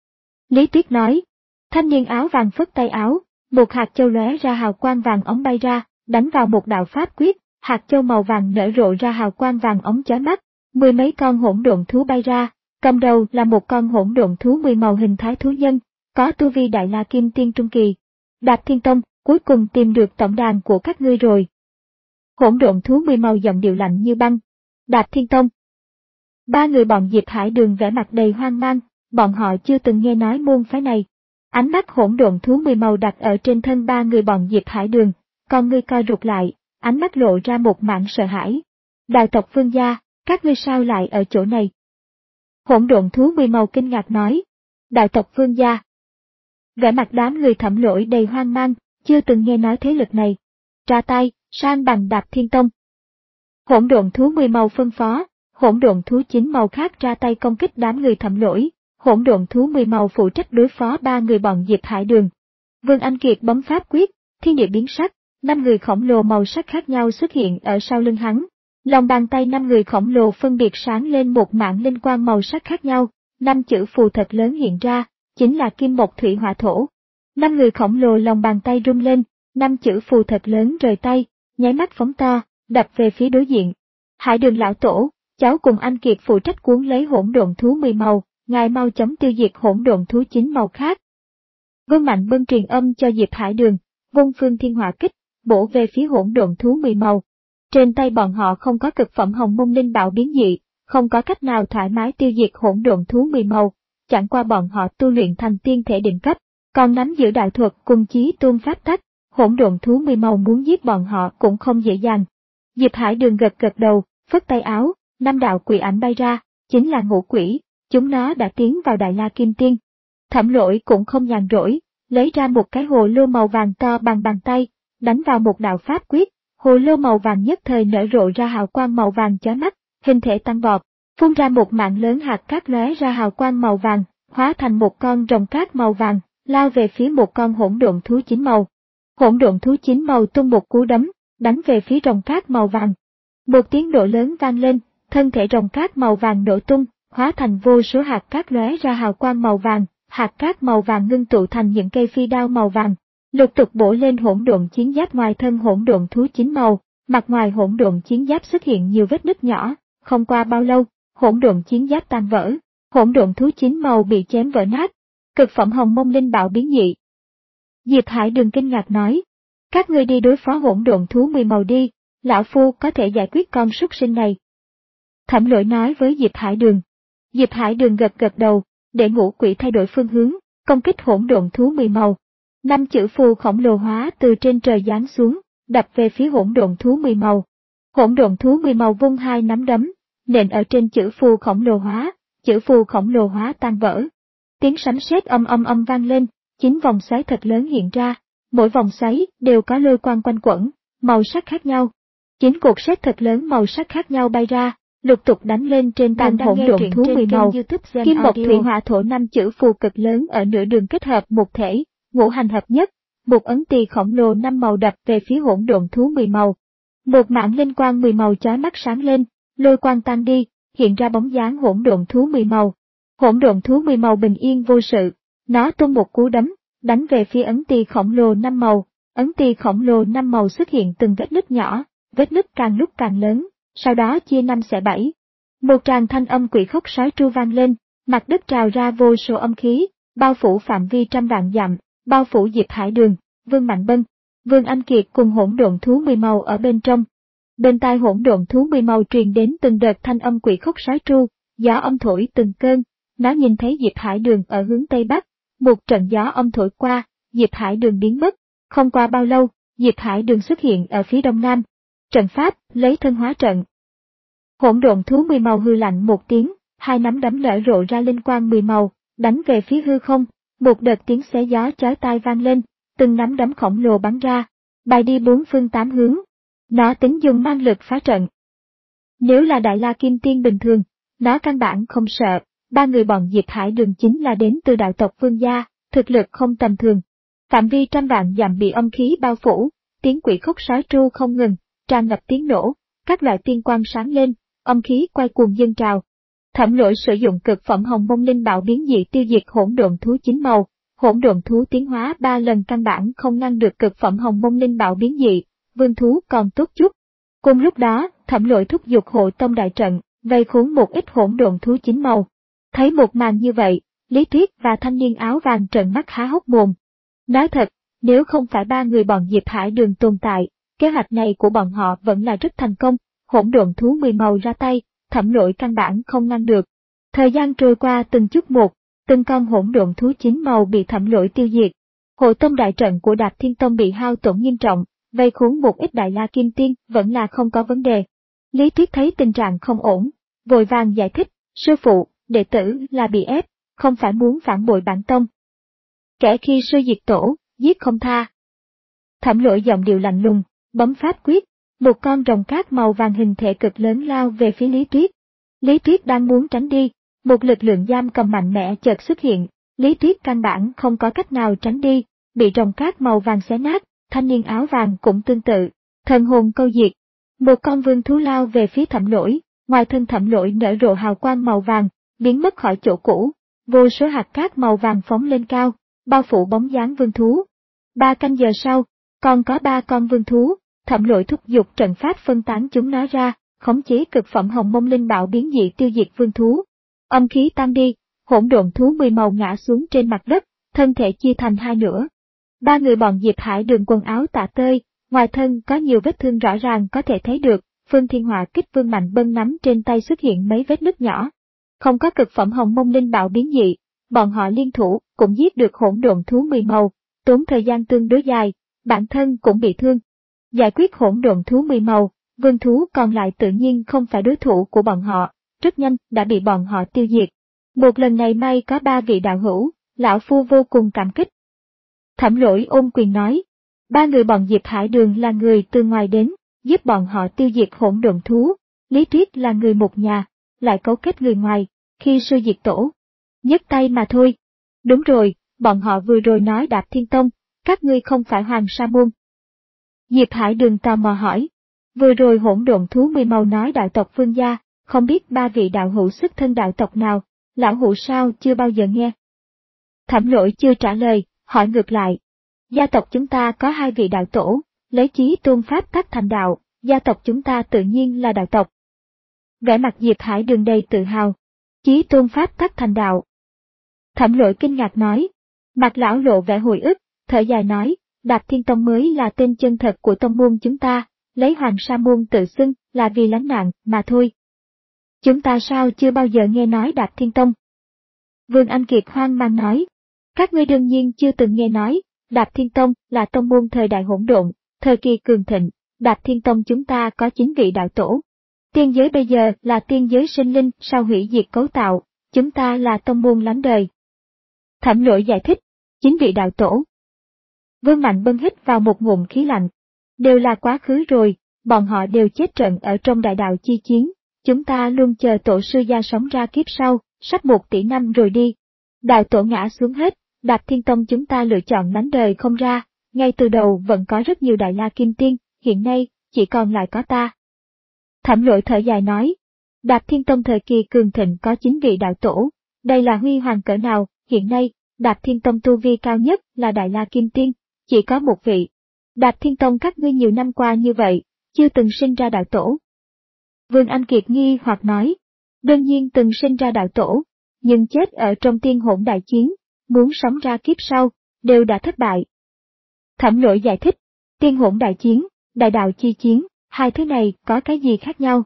S1: Lý Tuyết nói, thanh niên áo vàng phất tay áo, một hạt châu lóe ra hào quang vàng ống bay ra, đánh vào một đạo pháp quyết, hạt châu màu vàng nở rộ ra hào quang vàng ống chói mắt, mười mấy con hỗn độn thú bay ra, cầm đầu là một con hỗn độn thú mười màu hình thái thú nhân, có tu vi đại la kim tiên trung kỳ. Đạp Thiên Tông, cuối cùng tìm được tổng đàn của các ngươi rồi. Hỗn độn thú mười màu giọng điệu lạnh như băng. Đạp Thiên Tông. Ba người bọn Diệp Hải Đường vẻ mặt đầy hoang mang, bọn họ chưa từng nghe nói môn phái này. Ánh mắt hỗn độn thú mười màu đặt ở trên thân ba người bọn Diệp Hải Đường, con ngươi co rụt lại, ánh mắt lộ ra một mảng sợ hãi. Đại tộc Vương gia, các ngươi sao lại ở chỗ này? Hỗn độn thú mười màu kinh ngạc nói. Đại tộc Vương gia. Vẻ mặt đám người Thẩm Lỗi đầy hoang mang, chưa từng nghe nói thế lực này. Ra tay, san bằng Đạp Thiên Tông. Hỗn độn thú mười màu phân phó, hỗn độn thú chín màu khác ra tay công kích đám người Thẩm Lỗi, hỗn độn thú mười màu phụ trách đối phó ba người bọn Diệp Hải Đường. Vương Anh Kiệt bấm pháp quyết, thiên địa biến sắc, năm người khổng lồ màu sắc khác nhau xuất hiện ở sau lưng hắn. Lòng bàn tay năm người khổng lồ phân biệt sáng lên một mảng linh quang màu sắc khác nhau, năm chữ phù thật lớn hiện ra, chính là kim mộc thủy hỏa thổ. Năm người khổng lồ lòng bàn tay rung lên, năm chữ phù thật lớn rời tay, nháy mắt phóng to, đập về phía đối diện. Hải Đường lão tổ, cháu cùng anh Kiệt phụ trách cuốn lấy hỗn độn thú mười màu, ngài mau chóng tiêu diệt hỗn độn thú chín màu khác. Vương Mạnh Bân truyền âm cho Diệp Hải Đường, vung Phương Thiên Hỏa Kích, bổ về phía hỗn độn thú mười màu. Trên tay bọn họ không có cực phẩm hồng mông linh bảo biến dị, không có cách nào thoải mái tiêu diệt hỗn độn thú mười màu, chẳng qua bọn họ tu luyện thành tiên thể đỉnh cấp, còn nắm giữ đại thuật cùng chí tôn pháp tắc, hỗn độn thú mười màu muốn giết bọn họ cũng không dễ dàng. Diệp Hải Đường gật gật đầu, phất tay áo, năm đạo quỷ ảnh bay ra, chính là ngũ quỷ, chúng nó đã tiến vào Đại La Kim Tiên. Thẩm Lỗi cũng không nhàn rỗi, lấy ra một cái hồ lô màu vàng to bằng bàn tay, đánh vào một đạo pháp quyết, hồ lô màu vàng nhất thời nở rộ ra hào quang màu vàng chói mắt, hình thể tăng vọt, phun ra một mạng lớn hạt cát lóe ra hào quang màu vàng, hóa thành một con rồng cát màu vàng, lao về phía một con hỗn độn thú chín màu. Hỗn độn thú chín màu tung một cú đấm, đánh về phía rồng cát màu vàng. Một tiếng nổ lớn vang lên, thân thể rồng cát màu vàng nổ tung, hóa thành vô số hạt cát lóe ra hào quang màu vàng, hạt cát màu vàng ngưng tụ thành những cây phi đao màu vàng, lục tục bổ lên hỗn độn chiến giáp ngoài thân hỗn độn thú chín màu. Mặt ngoài hỗn độn chiến giáp xuất hiện nhiều vết nứt nhỏ, không qua bao lâu, hỗn độn chiến giáp tan vỡ, hỗn độn thú chín màu bị chém vỡ nát. Cực phẩm hồng mông linh bảo biến dị. Diệp Hải Đường kinh ngạc nói, các ngươi đi đối phó hỗn độn thú mười màu đi, lão phu có thể giải quyết con súc sinh này. Thẩm Lỗi nói với Diệp Hải Đường. Diệp Hải Đường gật gật đầu, để ngũ quỷ thay đổi phương hướng, công kích hỗn độn thú mười màu. Năm chữ phù khổng lồ hóa từ trên trời giáng xuống, đập về phía hỗn độn thú mười màu. Hỗn độn thú mười màu vung hai nắm đấm, nện ở trên chữ phù khổng lồ hóa, chữ phù khổng lồ hóa tan vỡ. Tiếng sấm sét âm âm âm vang lên, chín vòng xoáy thật lớn hiện ra, mỗi vòng xoáy đều có lôi quang quanh quẩn, màu sắc khác nhau. Chín cột sét thật lớn màu sắc khác nhau bay ra, lục tục đánh lên trên tàn hỗn độn thú mười màu. Kim Mộc Thủy Hỏa Thổ năm chữ phù cực lớn ở nửa đường kết hợp một thể, ngũ hành hợp nhất, một ấn tỳ khổng lồ năm màu đập về phía hỗn độn thú mười màu. Một mảng linh quang mười màu chói mắt sáng lên, lôi quang tan đi, hiện ra bóng dáng hỗn độn thú mười màu. Hỗn độn thú mười màu bình yên vô sự, nó tung một cú đấm, đánh về phía ấn tỳ khổng lồ năm màu. Ấn tỳ khổng lồ năm màu xuất hiện từng vết nứt nhỏ, vết nứt càng lúc càng lớn, sau đó chia năm xẻ bảy. Một tràng thanh âm quỷ khóc sói tru vang lên, mặt đất trào ra vô số âm khí, bao phủ phạm vi trăm vạn dặm, bao phủ Diệp Hải Đường, Vương Mạnh Bân, Vương Anh Kiệt cùng hỗn độn thú mười màu ở bên trong. Bên tai hỗn độn thú mười màu truyền đến từng đợt thanh âm quỷ khóc sói tru, gió âm thổi từng cơn. Nó nhìn thấy Diệp Hải Đường ở hướng Tây Bắc, một trận gió âm thổi qua, Diệp Hải Đường biến mất, không qua bao lâu, Diệp Hải Đường xuất hiện ở phía Đông Nam. Trận pháp, lấy thân hóa trận. Hỗn độn thú mười màu hư lạnh một tiếng, hai nắm đấm nở rộ ra linh quang mười màu, đánh về phía hư không, một đợt tiếng xé gió chói tai vang lên, từng nắm đấm khổng lồ bắn ra, bay đi bốn phương tám hướng. Nó tính dùng mang lực phá trận. Nếu là Đại La Kim Tiên bình thường, nó căn bản không sợ. Ba người bọn Diệp Hải Đường chính là đến từ đạo tộc Vương gia, thực lực không tầm thường. Phạm vi trăm vạn dặm bị âm khí bao phủ, tiếng quỷ khóc sói tru không ngừng, tràn ngập tiếng nổ, các loại tiên quang sáng lên, âm khí quay cuồng dâng trào. Thẩm Lỗi sử dụng cực phẩm hồng mông linh bảo biến dị tiêu diệt hỗn độn thú chín màu, hỗn độn thú tiến hóa ba lần căn bản không ngăn được cực phẩm hồng mông linh bảo biến dị, vương thú còn tốt chút. Cùng lúc đó, Thẩm Lỗi thúc giục hộ tông đại trận, vây khốn một ít hỗn độn thú chín màu. Thấy một màn như vậy, Lý Tuyết và thanh niên áo vàng trợn mắt há hốc mồm. Nói thật, nếu không phải ba người bọn Diệp Hải Đường tồn tại, kế hoạch này của bọn họ vẫn là rất thành công, hỗn độn thú mười màu ra tay, Thẩm Lỗi căn bản không ngăn được. Thời gian trôi qua từng chút một, từng con hỗn độn thú chín màu bị Thẩm Lỗi tiêu diệt. Hộ tông đại trận của Đạp Thiên Tông bị hao tổn nghiêm trọng, vây khốn một ít Đại La Kim Tiên vẫn là không có vấn đề. Lý Tuyết thấy tình trạng không ổn, vội vàng giải thích, sư phụ, đệ tử là bị ép, không phải muốn phản bội bản tông. Kẻ khi sư diệt tổ, giết không tha. Thẩm Lỗi giọng điệu lạnh lùng, bấm pháp quyết, một con rồng cát màu vàng hình thể cực lớn lao về phía Lý Tuyết. Lý Tuyết đang muốn tránh đi, một lực lượng giam cầm mạnh mẽ chợt xuất hiện, Lý Tuyết căn bản không có cách nào tránh đi, bị rồng cát màu vàng xé nát, thanh niên áo vàng cũng tương tự, thần hồn câu diệt. Một con vương thú lao về phía Thẩm Lỗi, ngoài thân Thẩm Lỗi nở rộ hào quang màu vàng, biến mất khỏi chỗ cũ, vô số hạt cát màu vàng phóng lên cao, bao phủ bóng dáng vương thú. Ba canh giờ sau, còn có ba con vương thú, Thẩm Lỗi thúc giục trận pháp phân tán chúng nó ra, khống chế cực phẩm hồng mông linh bảo biến dị tiêu diệt vương thú. Âm khí tan đi, hỗn độn thú mười màu ngã xuống trên mặt đất, thân thể chia thành hai nửa. Ba người bọn Diệp Hải Đường quần áo tả tơi, ngoài thân có nhiều vết thương rõ ràng có thể thấy được. Phương Thiên Hỏa Kích Vương Mạnh Bân nắm trên tay xuất hiện mấy vết nứt nhỏ. Không có cực phẩm hồng mông linh bảo biến dị, bọn họ liên thủ cũng giết được hỗn độn thú mười màu, tốn thời gian tương đối dài, bản thân cũng bị thương. Giải quyết hỗn độn thú mười màu, vương thú còn lại tự nhiên không phải đối thủ của bọn họ, rất nhanh đã bị bọn họ tiêu diệt. Một lần này may có ba vị đạo hữu, lão phu vô cùng cảm kích. Thẩm Lỗi ôm quyền nói, ba người bọn Diệp Hải Đường là người từ ngoài đến, giúp bọn họ tiêu diệt hỗn độn thú, Lý Triết là người một nhà, lại cấu kết người ngoài, khi sư diệt tổ. Nhấc tay mà thôi. Đúng rồi, bọn họ vừa rồi nói Đạp Thiên Tông, các ngươi không phải Hoàng Sa Môn. Diệp Hải Đường tò mò hỏi, vừa rồi hỗn độn thú mười màu nói đạo tộc Vương gia, không biết ba vị đạo hữu xuất thân đạo tộc nào, lão hữu sao chưa bao giờ nghe. Thẩm Lỗi chưa trả lời, hỏi ngược lại. Gia tộc chúng ta có hai vị đạo tổ, lấy chí tôn pháp tắc thành đạo, gia tộc chúng ta tự nhiên là đạo tộc. Vẻ mặt Diệp Hải Đường đầy tự hào. Chí tôn pháp tắc thành đạo. Thẩm Lỗi kinh ngạc nói. Mặt lão lộ vẻ hồi ức, thở dài nói, Đạp Thiên Tông mới là tên chân thật của tông môn chúng ta, lấy Hoàng Sa Môn tự xưng là vì lánh nạn mà thôi. Chúng ta sao chưa bao giờ nghe nói Đạp Thiên Tông? Vương Anh Kiệt hoang mang nói. Các ngươi đương nhiên chưa từng nghe nói, Đạp Thiên Tông là tông môn thời đại hỗn độn, thời kỳ cường thịnh, Đạp Thiên Tông chúng ta có chín vị đạo tổ. Tiên giới bây giờ là tiên giới sinh linh sau hủy diệt cấu tạo, chúng ta là tông môn lánh đời. Thẩm Lỗi giải thích, chín vị đạo tổ. Vương Mạnh Bân hít vào một ngụm khí lạnh. Đều là quá khứ rồi, bọn họ đều chết trận ở trong đại đạo chi chiến, chúng ta luôn chờ tổ sư gia sống ra kiếp sau, sắp một tỷ năm rồi đi. Đạo tổ ngã xuống hết, Đạp Thiên Tông chúng ta lựa chọn lánh đời không ra, ngay từ đầu vẫn có rất nhiều đại la kim tiên, hiện nay, chỉ còn lại có ta. Thẩm Lỗi thở dài nói, Đạp Thiên Tông thời kỳ cường thịnh có chín vị đạo tổ, đây là huy hoàng cỡ nào, hiện nay, Đạp Thiên Tông tu vi cao nhất là đại la kim tiên, chỉ có một vị. Đạp Thiên Tông các ngươi nhiều năm qua như vậy, chưa từng sinh ra đạo tổ. Vương Anh Kiệt nghi hoặc nói, đương nhiên từng sinh ra đạo tổ, nhưng chết ở trong tiên hỗn đại chiến, muốn sống ra kiếp sau, đều đã thất bại. Thẩm Lỗi giải thích, tiên hỗn đại chiến, đại đạo chi chiến, hai thứ này có cái gì khác nhau?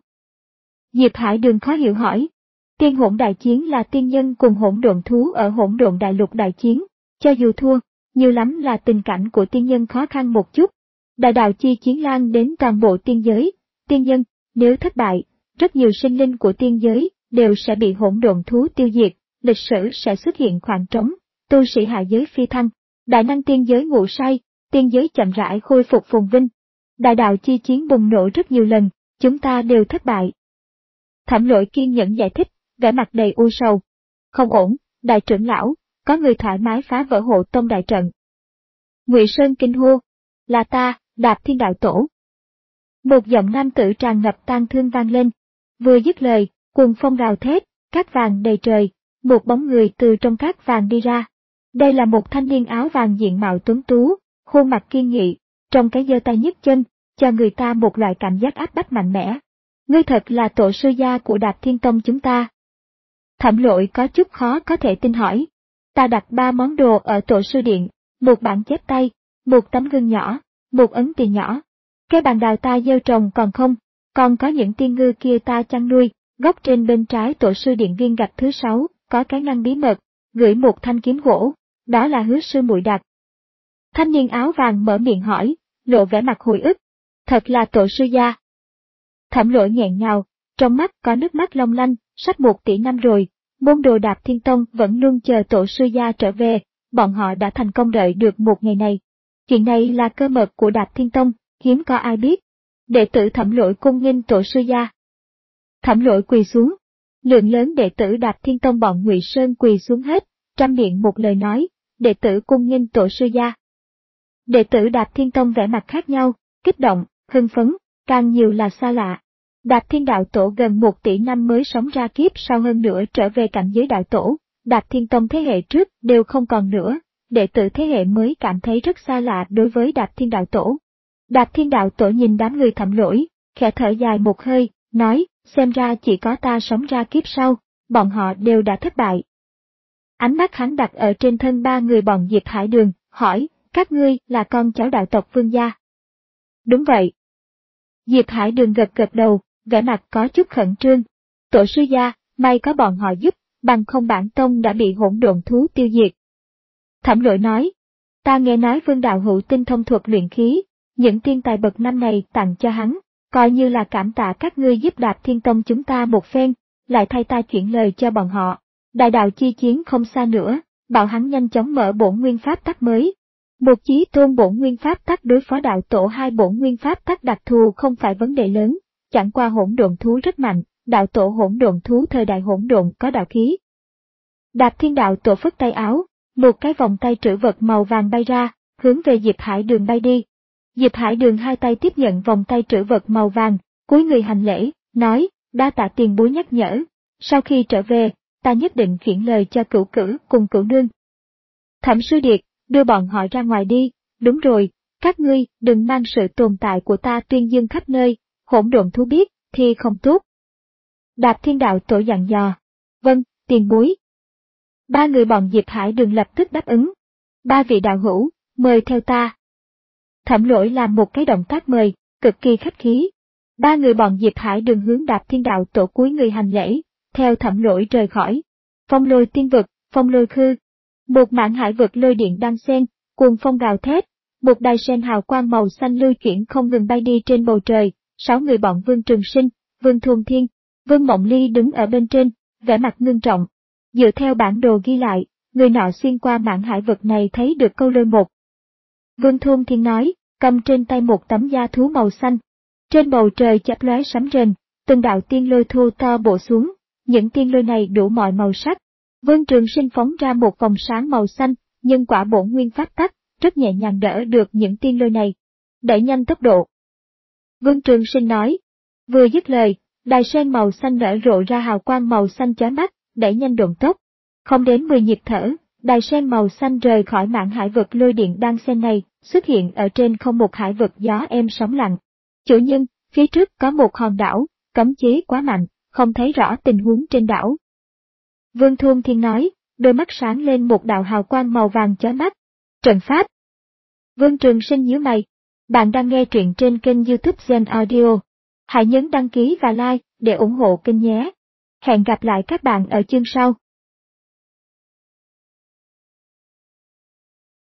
S1: Diệp Hải Đường khó hiểu hỏi, tiên hỗn đại chiến là tiên nhân cùng hỗn độn thú ở hỗn độn đại lục đại chiến, cho dù thua, nhiều lắm là tình cảnh của tiên nhân khó khăn một chút. Đại đạo chi chiến lan đến toàn bộ tiên giới, tiên nhân, nếu thất bại, rất nhiều sinh linh của tiên giới đều sẽ bị hỗn độn thú tiêu diệt, lịch sử sẽ xuất hiện khoảng trống, tu sĩ hạ giới phi thăng, đại năng tiên giới ngủ say, tiên giới chậm rãi khôi phục phồn vinh. Đại đạo chi chiến bùng nổ rất nhiều lần, chúng ta đều thất bại. Thẩm Lỗi kiên nhẫn giải thích, vẻ mặt đầy u sầu. Không ổn, đại trưởng lão, có người thoải mái phá vỡ hộ tông đại trận. Ngụy Sơn kinh hô, là ta, Đạp Thiên đạo tổ. Một giọng nam tử tràn ngập tang thương vang lên. Vừa dứt lời, cuồng phong rào thét, cát vàng đầy trời, một bóng người từ trong cát vàng đi ra. Đây là một thanh niên áo vàng diện mạo tuấn tú, khuôn mặt kiên nghị, trong cái giơ tay nhấc chân, cho người ta một loại cảm giác áp bách mạnh mẽ. Ngươi thật là tổ sư gia của Đạp Thiên Tông chúng ta. Thẩm Lỗi có chút khó có thể tin hỏi. Ta đặt ba món đồ ở tổ sư điện, một bản chép tay, một tấm gương nhỏ, một ấn tiền nhỏ. Cái bàn đào ta gieo trồng còn không, còn có những tiên ngư kia ta chăn nuôi, góc trên bên trái tổ sư điện viên gạch thứ sáu, có cái ngăn bí mật, gửi một thanh kiếm gỗ, đó là Hứa sư muội đặt. Thanh niên áo vàng mở miệng hỏi, lộ vẻ mặt hồi ức. Thật là tổ sư gia. Thẩm Lỗi nghẹn ngào, trong mắt có nước mắt long lanh, sắp một tỷ năm rồi, môn đồ Đạp Thiên Tông vẫn luôn chờ tổ sư gia trở về, bọn họ đã thành công đợi được một ngày này. Chuyện này là cơ mật của Đạp Thiên Tông, hiếm có ai biết. Đệ tử Thẩm Lỗi cung nghênh tổ sư gia. Thẩm Lỗi quỳ xuống. Lượng lớn đệ tử Đạp Thiên Tông bọn Ngụy Sơn quỳ xuống hết, trăm miệng một lời nói, đệ tử cung nghênh tổ sư gia. Đệ tử Đạp Thiên Tông vẻ mặt khác nhau, kích động, hưng phấn, càng nhiều là xa lạ. Đạp Thiên đạo tổ gần một tỷ năm mới sống ra kiếp sau hơn nữa trở về cảnh giới đạo tổ, Đạp Thiên Tông thế hệ trước đều không còn nữa, đệ tử thế hệ mới cảm thấy rất xa lạ đối với Đạp Thiên đạo tổ. Đạp Thiên đạo tổ nhìn đám người Thẩm Lỗi, khẽ thở dài một hơi, nói, xem ra chỉ có ta sống ra kiếp sau, bọn họ đều đã thất bại. Ánh mắt hắn đặt ở trên thân ba người bọn Diệp Hải Đường, hỏi, các ngươi là con cháu đạo tộc Vương gia. Đúng vậy. Diệp Hải Đường gật gật đầu, vẻ mặt có chút khẩn trương. Tổ sư gia, may có bọn họ giúp, bằng không bản tông đã bị hỗn độn thú tiêu diệt. Thẩm Lỗi nói, ta nghe nói Vương đạo hữu tinh thông thuật luyện khí, những tiên tài bậc năm này tặng cho hắn, coi như là cảm tạ các ngươi giúp Đạp Thiên Tông chúng ta một phen, lại thay ta chuyển lời cho bọn họ. Đại đạo chi chiến không xa nữa, bảo hắn nhanh chóng mở bổn nguyên pháp tắc mới. Một chí tôn bổn nguyên pháp tắc đối phó đạo tổ hai bổn nguyên pháp tắc đặc thù không phải vấn đề lớn, chẳng qua hỗn độn thú rất mạnh, đạo tổ hỗn độn thú thời đại hỗn độn có đạo khí. Đạp Thiên đạo tổ phất tay áo, một cái vòng tay trữ vật màu vàng bay ra, hướng về Diệp Hải Đường bay đi. Diệp Hải Đường hai tay tiếp nhận vòng tay trữ vật màu vàng, cúi người hành lễ, nói, đa tạ tiền bối nhắc nhở, sau khi trở về, ta nhất định chuyển lời cho Cửu Cửu cùng Cửu Nương. Thẩm Sư Điệt, đưa bọn họ ra ngoài đi, đúng rồi, các ngươi đừng mang sự tồn tại của ta tuyên dương khắp nơi, hỗn độn thú biết, thì không tốt. Đạp Thiên đạo tổ dặn dò, vâng, tiền bối. Ba người bọn Diệp Hải Đường lập tức đáp ứng. Ba vị đạo hữu, mời theo ta. Thẩm Lỗi làm một cái động tác mời, cực kỳ khách khí. Ba người bọn Diệp Hải Đường hướng Đạp Thiên đạo tổ cúi người hành lễ, theo Thẩm Lỗi rời khỏi. Phong lôi tiên vực, phong lôi khư. Một mảng hải vực lôi điện đan xen, cuồng phong gào thét, một đài sen hào quang màu xanh lưu chuyển không ngừng bay đi trên bầu trời, sáu người bọn Vương Trường Sinh, Vương Thuần Thiên, Vương Mộng Ly đứng ở bên trên, vẻ mặt ngưng trọng. Dựa theo bản đồ ghi lại, người nọ xuyên qua mảng hải vực này thấy được câu lôi một. Vương Thuần Thiên nói, cầm trên tay một tấm da thú màu xanh. Trên bầu trời chớp lóe sấm rền, từng đạo tiên lôi thu to bổ xuống, những tiên lôi này đủ mọi màu sắc. Vương Trường Sinh phóng ra một vòng sáng màu xanh, nhưng quả bổn nguyên pháp tắc, rất nhẹ nhàng đỡ được những tiên lôi này. Đẩy nhanh tốc độ. Vương Trường Sinh nói. Vừa dứt lời, đài sen màu xanh nở rộ ra hào quang màu xanh chói mắt, đẩy nhanh độn tốc. Không đến mười nhịp thở, đài sen màu xanh rời khỏi mảng hải vực lôi điện đan xen này, xuất hiện ở trên không một hải vực gió êm sóng lặng. Chủ nhân, phía trước có một hòn đảo, cấm chế quá mạnh, không thấy rõ tình huống trên đảo. Vương Thuần Thiên nói, đôi mắt sáng lên một đạo hào quang màu vàng chói mắt. Trận pháp. Vương Trường Sinh nhíu mày. Bạn đang nghe truyện trên kênh YouTube Gen Audio. Hãy nhấn đăng ký và like để ủng hộ kênh nhé. Hẹn gặp lại các bạn ở chương sau.